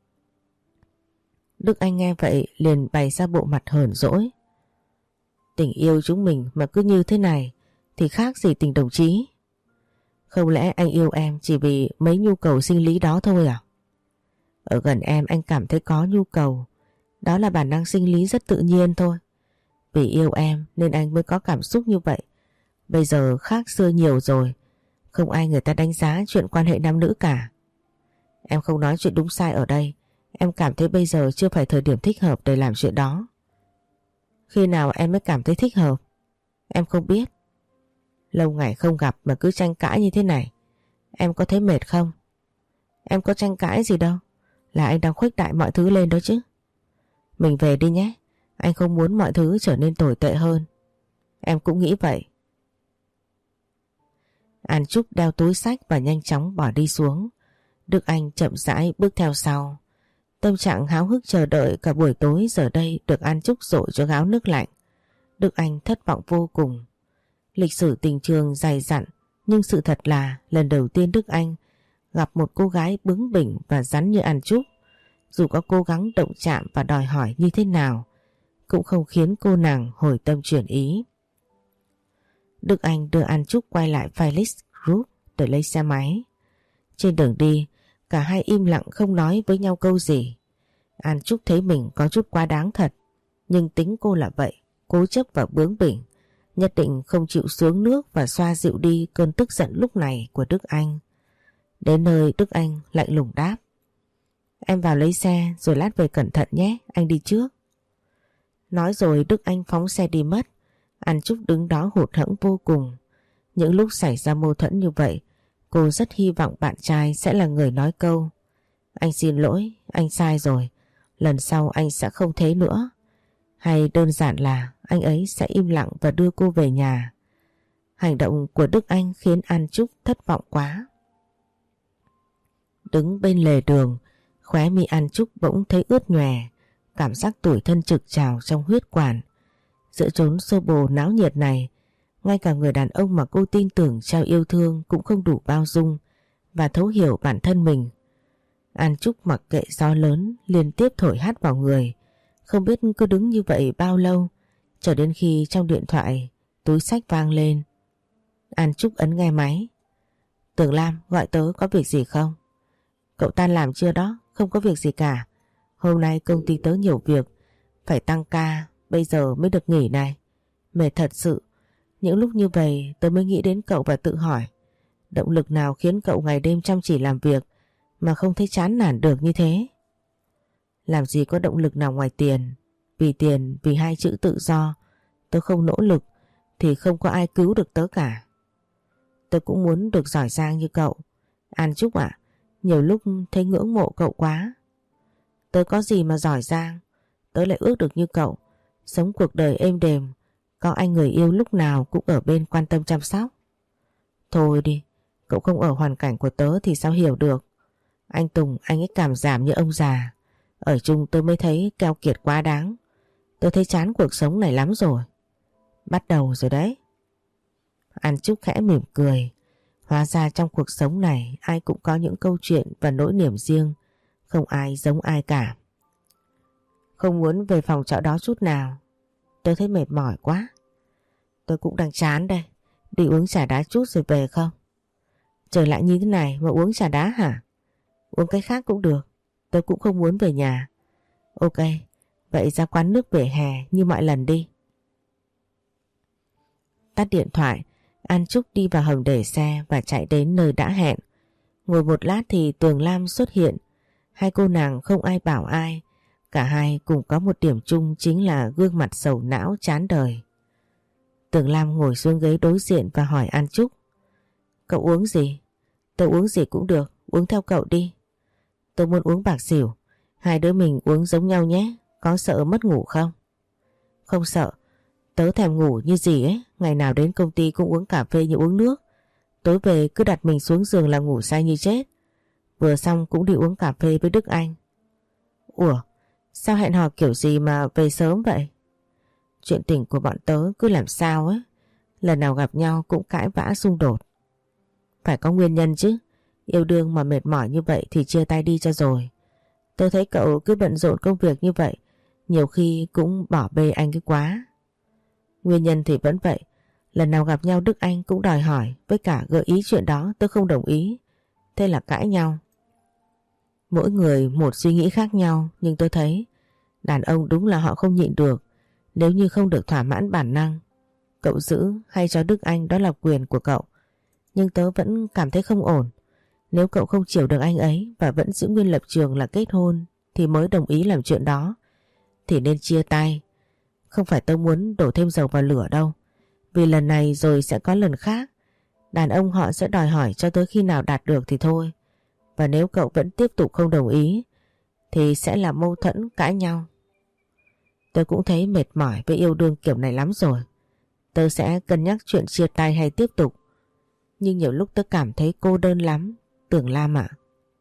Đức Anh nghe vậy liền bày ra bộ mặt hờn dỗi. Tình yêu chúng mình mà cứ như thế này thì khác gì tình đồng chí. Không lẽ anh yêu em chỉ vì mấy nhu cầu sinh lý đó thôi à? Ở gần em anh cảm thấy có nhu cầu, đó là bản năng sinh lý rất tự nhiên thôi. Vì yêu em nên anh mới có cảm xúc như vậy. Bây giờ khác xưa nhiều rồi, không ai người ta đánh giá chuyện quan hệ nam nữ cả. Em không nói chuyện đúng sai ở đây, em cảm thấy bây giờ chưa phải thời điểm thích hợp để làm chuyện đó. Khi nào em mới cảm thấy thích hợp? Em không biết. Lâu ngày không gặp mà cứ tranh cãi như thế này, em có thấy mệt không? Em có tranh cãi gì đâu, là anh đang khuếch đại mọi thứ lên đó chứ. Mình về đi nhé, anh không muốn mọi thứ trở nên tồi tệ hơn. Em cũng nghĩ vậy. An Trúc đeo túi xách và nhanh chóng bỏ đi xuống. Đức Anh chậm rãi bước theo sau. Tâm trạng háo hức chờ đợi cả buổi tối giờ đây được An Trúc dội cho gáo nước lạnh. Đức Anh thất vọng vô cùng. Lịch sử tình trường dày dặn, nhưng sự thật là lần đầu tiên Đức Anh gặp một cô gái bướng bỉnh và rắn như An Trúc. Dù có cố gắng động chạm và đòi hỏi như thế nào, cũng không khiến cô nàng hồi tâm chuyển ý. Đức Anh đưa An Trúc quay lại Felix Group để lấy xe máy. Trên đường đi, cả hai im lặng không nói với nhau câu gì. An Trúc thấy mình có chút quá đáng thật, nhưng tính cô là vậy, cố chấp và bướng bỉnh, nhất định không chịu xuống nước và xoa dịu đi cơn tức giận lúc này của Đức Anh. Đến nơi Đức Anh lạnh lùng đáp: Em vào lấy xe rồi lát về cẩn thận nhé, anh đi trước. Nói rồi Đức Anh phóng xe đi mất. An Trúc đứng đó hụt hẫng vô cùng. Những lúc xảy ra mâu thuẫn như vậy, cô rất hy vọng bạn trai sẽ là người nói câu: Anh xin lỗi, anh sai rồi, lần sau anh sẽ không thế nữa. Hay đơn giản là anh ấy sẽ im lặng và đưa cô về nhà. Hành động của Đức Anh khiến An Trúc thất vọng quá. Đứng bên lề đường, khóe mi An Trúc bỗng thấy ướt nhòe, cảm giác tủi thân trực trào trong huyết quản. Giữa chốn xô bồ náo nhiệt này, ngay cả người đàn ông mà cô tin tưởng trao yêu thương cũng không đủ bao dung và thấu hiểu bản thân mình. An Trúc mặc kệ gió lớn liên tiếp thổi hắt vào người, không biết cứ đứng như vậy bao lâu, cho đến khi trong điện thoại túi xách vang lên. An Trúc ấn nghe máy. Tưởng Lam gọi tớ có việc gì không? Cậu tan làm chưa đó? Không có việc gì cả. Hôm nay công ty tớ nhiều việc, phải tăng ca, bây giờ mới được nghỉ này. Mệt thật sự. Những lúc như vậy tớ mới nghĩ đến cậu và tự hỏi, động lực nào khiến cậu ngày đêm chăm chỉ làm việc mà không thấy chán nản được như thế? Làm gì có động lực nào ngoài tiền. Tiền, vì hai chữ tự do, tớ không nỗ lực thì không có ai cứu được tớ cả. Tớ cũng muốn được giỏi giang như cậu. An Trúc ạ, nhiều lúc thấy ngưỡng mộ cậu quá. Tớ có gì mà giỏi giang, tớ lại ước được như cậu, sống cuộc đời êm đềm, có anh người yêu lúc nào cũng ở bên quan tâm chăm sóc. Thôi đi, cậu không ở hoàn cảnh của tớ thì sao hiểu được. Anh Tùng, anh ấy cảm giảm như ông già. Ở chung tớ mới thấy keo kiệt quá đáng. Tớ thấy chán cuộc sống này lắm rồi. Bắt đầu rồi đấy. An Trúc khẽ mỉm cười. Hóa ra trong cuộc sống này ai cũng có những câu chuyện và nỗi niềm riêng, không ai giống ai cả. Không muốn về phòng trọ đó chút nào. Tớ thấy mệt mỏi quá. Tôi cũng đang chán đây. Đi uống trà đá chút rồi về không? Trời lại như thế này mà uống trà đá hả? Uống cái khác cũng được. Tôi cũng không muốn về nhà. Ok, vậy ra quán nước vỉa hè như mọi lần đi. Tắt điện thoại, An Trúc đi vào hầm để xe và chạy đến nơi đã hẹn. Ngồi một lát thì Tường Lam xuất hiện. Hai cô nàng không ai bảo ai. Cả hai cùng có một điểm chung chính là gương mặt sầu não chán đời. Tường Lam ngồi xuống ghế đối diện và hỏi An Trúc. Cậu uống gì? Tôi uống gì cũng được, uống theo cậu đi. Tôi muốn uống bạc xỉu. Hai đứa mình uống giống nhau nhé. Có sợ mất ngủ không? Không sợ. Tớ thèm ngủ như gì ấy. Ngày nào đến công ty cũng uống cà phê như uống nước. Tối về cứ đặt mình xuống giường là ngủ say như chết. Vừa xong cũng đi uống cà phê với Đức Anh. Ủa, sao hẹn hò kiểu gì mà về sớm vậy? Chuyện tình của bọn tớ cứ làm sao ấy. Lần nào gặp nhau cũng cãi vã xung đột. Phải có nguyên nhân chứ. Yêu đương mà mệt mỏi như vậy thì chia tay đi cho rồi. Tớ thấy cậu cứ bận rộn công việc như vậy, nhiều khi cũng bỏ bê anh cái quá. Nguyên nhân thì vẫn vậy. Lần nào gặp nhau Đức Anh cũng đòi hỏi, với cả gợi ý chuyện đó tớ không đồng ý. Thế là cãi nhau. Mỗi người một suy nghĩ khác nhau, nhưng tôi thấy đàn ông đúng là họ không nhịn được nếu như không được thỏa mãn bản năng. Cậu giữ hay cho Đức Anh đó là quyền của cậu. Nhưng tớ vẫn cảm thấy không ổn. Nếu cậu không chiều được anh ấy và vẫn giữ nguyên lập trường là kết hôn thì mới đồng ý làm chuyện đó, thì nên chia tay. Không phải tớ muốn đổ thêm dầu vào lửa đâu. Vì lần này rồi sẽ có lần khác. Đàn ông họ sẽ đòi hỏi cho tới khi nào đạt được thì thôi. Và nếu cậu vẫn tiếp tục không đồng ý thì sẽ là mâu thuẫn cãi nhau. Tớ cũng thấy mệt mỏi với yêu đương kiểu này lắm rồi. Tớ sẽ cân nhắc chuyện chia tay hay tiếp tục. Nhưng nhiều lúc tớ cảm thấy cô đơn lắm, Tường Lam ạ.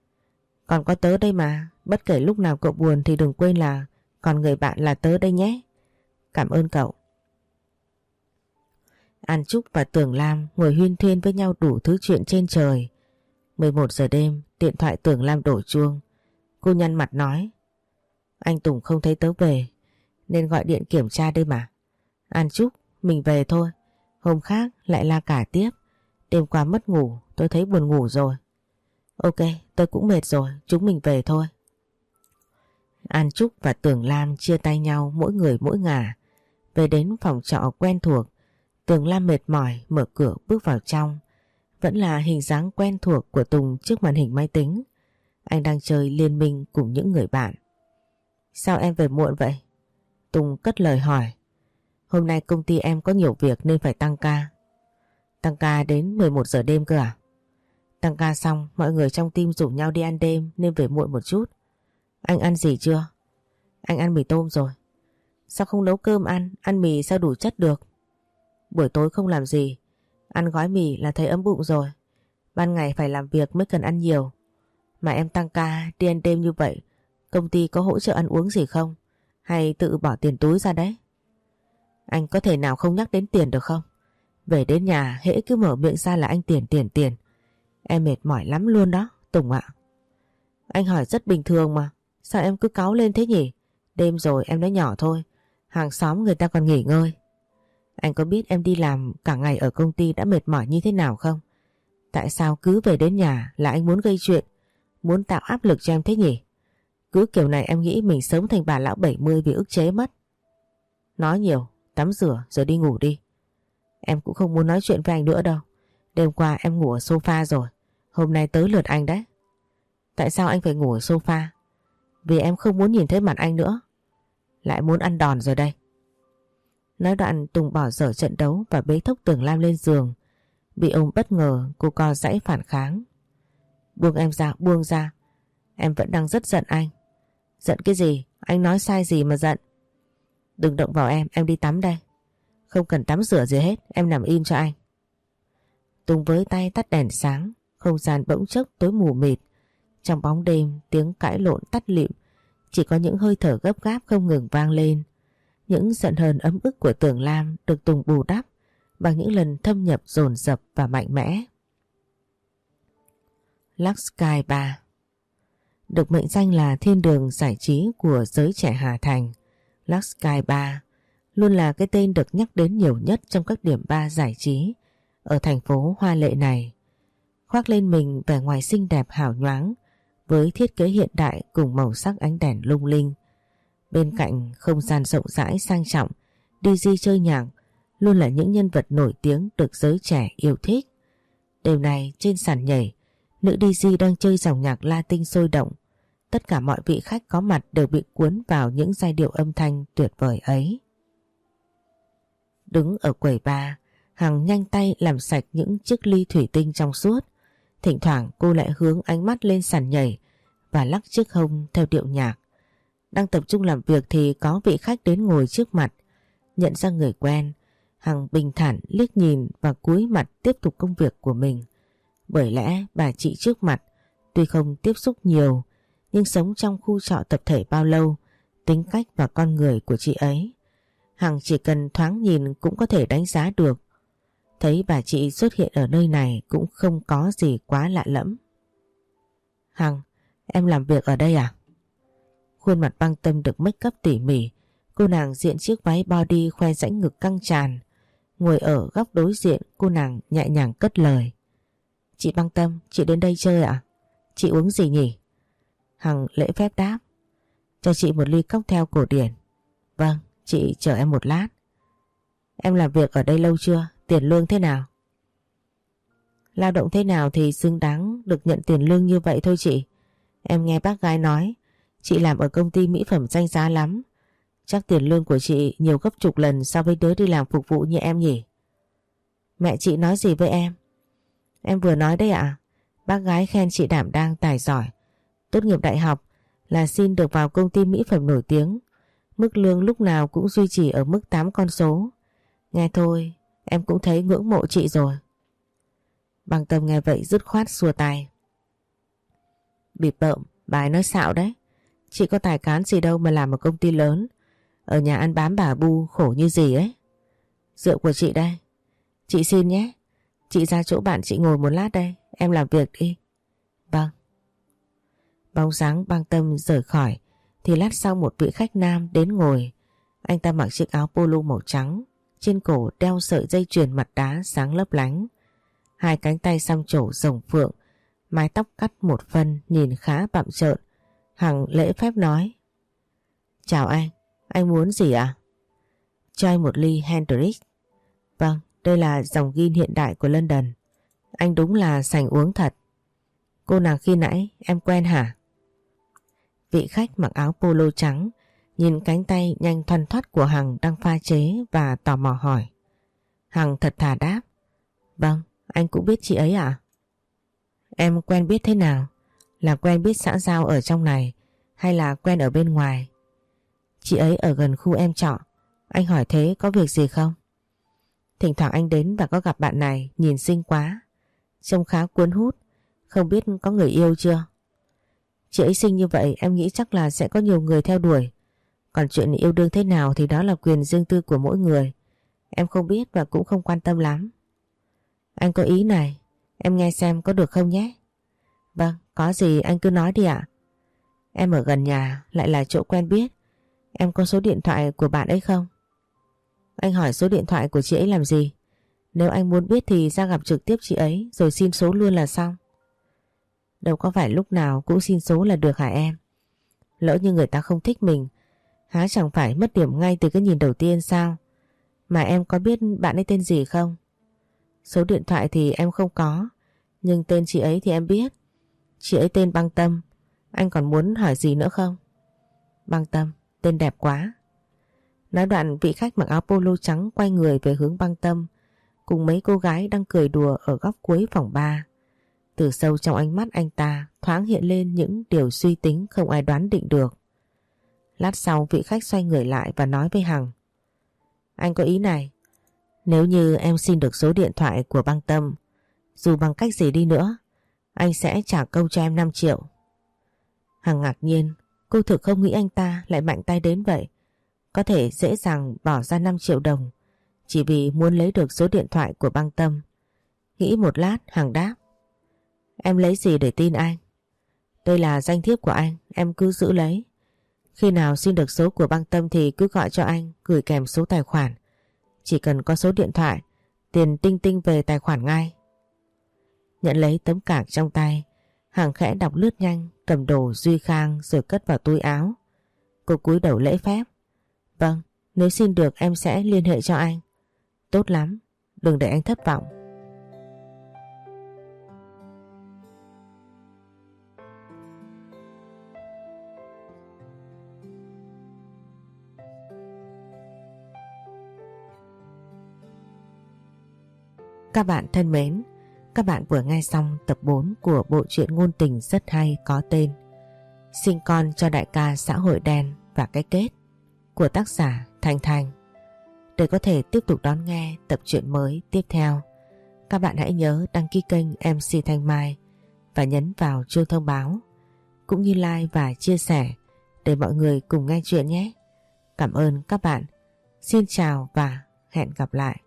Còn có tớ đây mà. Bất kể lúc nào cậu buồn thì đừng quên là còn người bạn là tớ đây nhé. Cảm ơn cậu. An Trúc và Tường Lam ngồi huyên thuyên với nhau đủ thứ chuyện trên trời. 11 giờ đêm, điện thoại Tường Lam đổ chuông. Cô nhăn mặt nói: Anh Tùng không thấy tớ về nên gọi điện kiểm tra đây mà. An Trúc, mình về thôi. Hôm khác lại la cà tiếp. Đêm qua mất ngủ, tôi thấy buồn ngủ rồi. Ok, tôi cũng mệt rồi, chúng mình về thôi. An Trúc và Tường Lam chia tay nhau mỗi người mỗi ngả. Về đến phòng trọ quen thuộc, Tường Lam mệt mỏi mở cửa bước vào trong. Vẫn là hình dáng quen thuộc của Tùng trước màn hình máy tính. Anh đang chơi liên minh cùng những người bạn. Sao em về muộn vậy? Tùng cất lời hỏi. Hôm nay công ty em có nhiều việc nên phải tăng ca. Tăng ca đến 11 giờ đêm cơ à? Tăng ca xong mọi người trong team rủ nhau đi ăn đêm nên về muộn một chút. Anh ăn gì chưa? Anh ăn mì tôm rồi. Sao không nấu cơm ăn? Ăn mì sao đủ chất được? Buổi tối không làm gì. Ăn gói mì là thấy ấm bụng rồi. Ban ngày phải làm việc mới cần ăn nhiều. Mà em tăng ca đi ăn đêm như vậy, công ty có hỗ trợ ăn uống gì không? Hay tự bỏ tiền túi ra đấy? Anh có thể nào không nhắc đến tiền được không? Về đến nhà hễ cứ mở miệng ra là anh tiền. Em mệt mỏi lắm luôn đó, Tùng ạ. Anh hỏi rất bình thường mà. Sao em cứ cáu lên thế nhỉ? Đêm rồi em nói nhỏ thôi. Hàng xóm người ta còn nghỉ ngơi. Anh có biết em đi làm cả ngày ở công ty đã mệt mỏi như thế nào không? Tại sao cứ về đến nhà là anh muốn gây chuyện, muốn tạo áp lực cho em thế nhỉ? Cứ kiểu này em nghĩ mình sớm thành bà lão 70 vì ức chế mất. Nói nhiều, tắm rửa rồi đi ngủ đi. Em cũng không muốn nói chuyện với anh nữa đâu. Đêm qua em ngủ ở sofa rồi. Hôm nay tới lượt anh đấy. Tại sao anh phải ngủ ở sofa? Vì em không muốn nhìn thấy mặt anh nữa. Lại muốn ăn đòn rồi đây. Nói đoạn Tùng bỏ dở trận đấu và bế thốc Tường Lam lên giường. Bị ông bất ngờ, cô co giãy phản kháng. Buông em ra, buông ra. Em vẫn đang rất giận anh. Giận cái gì? Anh nói sai gì mà giận? Đừng động vào em đi tắm đây. Không cần tắm rửa gì hết, em nằm im cho anh. Tùng với tay tắt đèn sáng, không gian bỗng chốc tối mù mịt. Trong bóng đêm, tiếng cãi lộn tắt lịm, chỉ có những hơi thở gấp gáp không ngừng vang lên. Những giận hờn ấm ức của Tường Lam được Tùng bù đắp bằng những lần thâm nhập dồn dập và mạnh mẽ. Lux Sky Bar được mệnh danh là thiên đường giải trí của giới trẻ Hà Thành. Lux Sky Bar luôn là cái tên được nhắc đến nhiều nhất trong các điểm bar giải trí ở thành phố hoa lệ này, khoác lên mình vẻ ngoài xinh đẹp hào nhoáng với thiết kế hiện đại cùng màu sắc ánh đèn lung linh. Bên cạnh không gian rộng rãi sang trọng, DJ chơi nhạc luôn là những nhân vật nổi tiếng được giới trẻ yêu thích. Đêm này trên sàn nhảy, nữ DJ đang chơi dòng nhạc Latin sôi động. Tất cả mọi vị khách có mặt đều bị cuốn vào những giai điệu âm thanh tuyệt vời ấy. Đứng ở quầy bar, Hằng nhanh tay làm sạch những chiếc ly thủy tinh trong suốt. Thỉnh thoảng cô lại hướng ánh mắt lên sàn nhảy và lắc chiếc hông theo điệu nhạc. Đang tập trung làm việc thì có vị khách đến ngồi trước mặt. Nhận ra người quen, Hằng bình thản liếc nhìn và cúi mặt tiếp tục công việc của mình. Bởi lẽ bà chị trước mặt tuy không tiếp xúc nhiều, nhưng sống trong khu trọ tập thể bao lâu, tính cách và con người của chị ấy Hằng chỉ cần thoáng nhìn cũng có thể đánh giá được. Thấy bà chị xuất hiện ở nơi này cũng không có gì quá lạ lẫm. Hằng, em làm việc ở đây à? Khuôn mặt Băng Tâm được make up tỉ mỉ. Cô nàng diện chiếc váy body khoe rãnh ngực căng tràn. Ngồi ở góc đối diện, cô nàng nhẹ nhàng cất lời. Chị Băng Tâm, chị đến đây chơi ạ? Chị uống gì nhỉ? Hằng lễ phép đáp. Cho chị một ly cocktail cổ điển. Vâng, chị chờ em một lát. Em làm việc ở đây lâu chưa? Tiền lương thế nào? Lao động thế nào thì xứng đáng được nhận tiền lương như vậy thôi chị. Em nghe bác gái nói chị làm ở công ty mỹ phẩm danh giá lắm. Chắc tiền lương của chị nhiều gấp chục lần so với đứa đi làm phục vụ như em nhỉ? Mẹ chị nói gì với em? Em vừa nói đấy ạ. Bác gái khen chị đảm đang tài giỏi. Tốt nghiệp đại học là xin được vào công ty mỹ phẩm nổi tiếng. Mức lương lúc nào cũng duy trì ở mức 8 con số. Nghe thôi em cũng thấy ngưỡng mộ chị rồi. Băng Tâm nghe vậy dứt khoát xua tay. Bịp bợm, bà ấy nói xạo đấy. Chị có tài cán gì đâu mà làm ở công ty lớn. Ở nhà ăn bám bà bu khổ như gì ấy. Rượu của chị đây. Chị xin nhé. Chị ra chỗ bạn chị ngồi một lát đây. Em làm việc đi. Vâng. Bóng dáng Băng Tâm rời khỏi thì lát sau một vị khách nam đến ngồi. Anh ta mặc chiếc áo polo màu trắng, trên cổ đeo sợi dây chuyền mặt đá sáng lấp lánh. Hai cánh tay xăm trổ rồng phượng, mái tóc cắt một phân nhìn khá bặm trợn. Hằng lễ phép nói. Chào anh muốn gì ạ? Cho anh một ly Hendrix. Vâng, đây là dòng gin hiện đại của London. Anh đúng là sành uống thật. Cô nàng khi nãy em quen hả? Vị khách mặc áo polo trắng nhìn cánh tay nhanh thoăn thoắt của Hằng đang pha chế và tò mò hỏi. Hằng thật thà đáp. Vâng, anh cũng biết chị ấy à? Em quen biết thế nào? Là quen biết xã giao ở trong này hay là quen ở bên ngoài? Chị ấy ở gần khu em trọ. Anh hỏi thế có việc gì không? Thỉnh thoảng anh đến và có gặp bạn này nhìn xinh quá, trông khá cuốn hút. Không biết có người yêu chưa? Chị ấy xinh như vậy em nghĩ chắc là sẽ có nhiều người theo đuổi. Còn chuyện yêu đương thế nào thì đó là quyền riêng tư của mỗi người. Em không biết và cũng không quan tâm lắm. Anh có ý này, em nghe xem có được không nhé? Vâng, có gì anh cứ nói đi ạ. Em ở gần nhà, lại là chỗ quen biết. Em có số điện thoại của bạn ấy không? Anh hỏi số điện thoại của chị ấy làm gì? Nếu anh muốn biết thì ra gặp trực tiếp chị ấy rồi xin số luôn là xong. Đâu có phải lúc nào cũng xin số là được hả em? Lỡ như người ta không thích mình, há chẳng phải mất điểm ngay từ cái nhìn đầu tiên sao? Mà em có biết bạn ấy tên gì không? Số điện thoại thì em không có, nhưng tên chị ấy thì em biết. Chị ấy tên Băng Tâm. Anh còn muốn hỏi gì nữa không? Băng Tâm, tên đẹp quá. Nói đoạn vị khách mặc áo polo trắng quay người về hướng Băng Tâm cùng mấy cô gái đang cười đùa ở góc cuối phòng bar. Từ sâu trong ánh mắt anh ta thoáng hiện lên những điều suy tính không ai đoán định được. Lát sau vị khách xoay người lại và nói với Hằng. Anh có ý này. Nếu như em xin được số điện thoại của Băng Tâm, dù bằng cách gì đi nữa, anh sẽ trả công cho em 5 triệu. Hằng ngạc nhiên, cô thực không nghĩ anh ta lại mạnh tay đến vậy. Có thể dễ dàng bỏ ra 5 triệu đồng chỉ vì muốn lấy được số điện thoại của Băng Tâm. Nghĩ một lát Hằng đáp. Em lấy gì để tin anh? Đây là danh thiếp của anh, em cứ giữ lấy. Khi nào xin được số của Băng Tâm thì cứ gọi cho anh, gửi kèm số tài khoản. Chỉ cần có số điện thoại, tiền tinh tinh về tài khoản ngay. Nhận lấy tấm cạc trong tay, Hằng khẽ đọc lướt nhanh, cầm đồ Duy Khang rồi cất vào túi áo. Cô cúi đầu lễ phép. Vâng, nếu xin được em sẽ liên hệ cho anh. Tốt lắm, đừng để anh thất vọng. Các bạn thân mến, các bạn vừa nghe xong tập 4 của bộ truyện ngôn tình rất hay có tên Sinh con cho đại ca xã hội đen và cái kết của tác giả Thanh Thanh. Để có thể tiếp tục đón nghe tập truyện mới tiếp theo, các bạn hãy nhớ đăng ký kênh MC Thanh Mai và nhấn vào chuông thông báo, cũng như like và chia sẻ để mọi người cùng nghe chuyện nhé. Cảm ơn các bạn. Xin chào và hẹn gặp lại.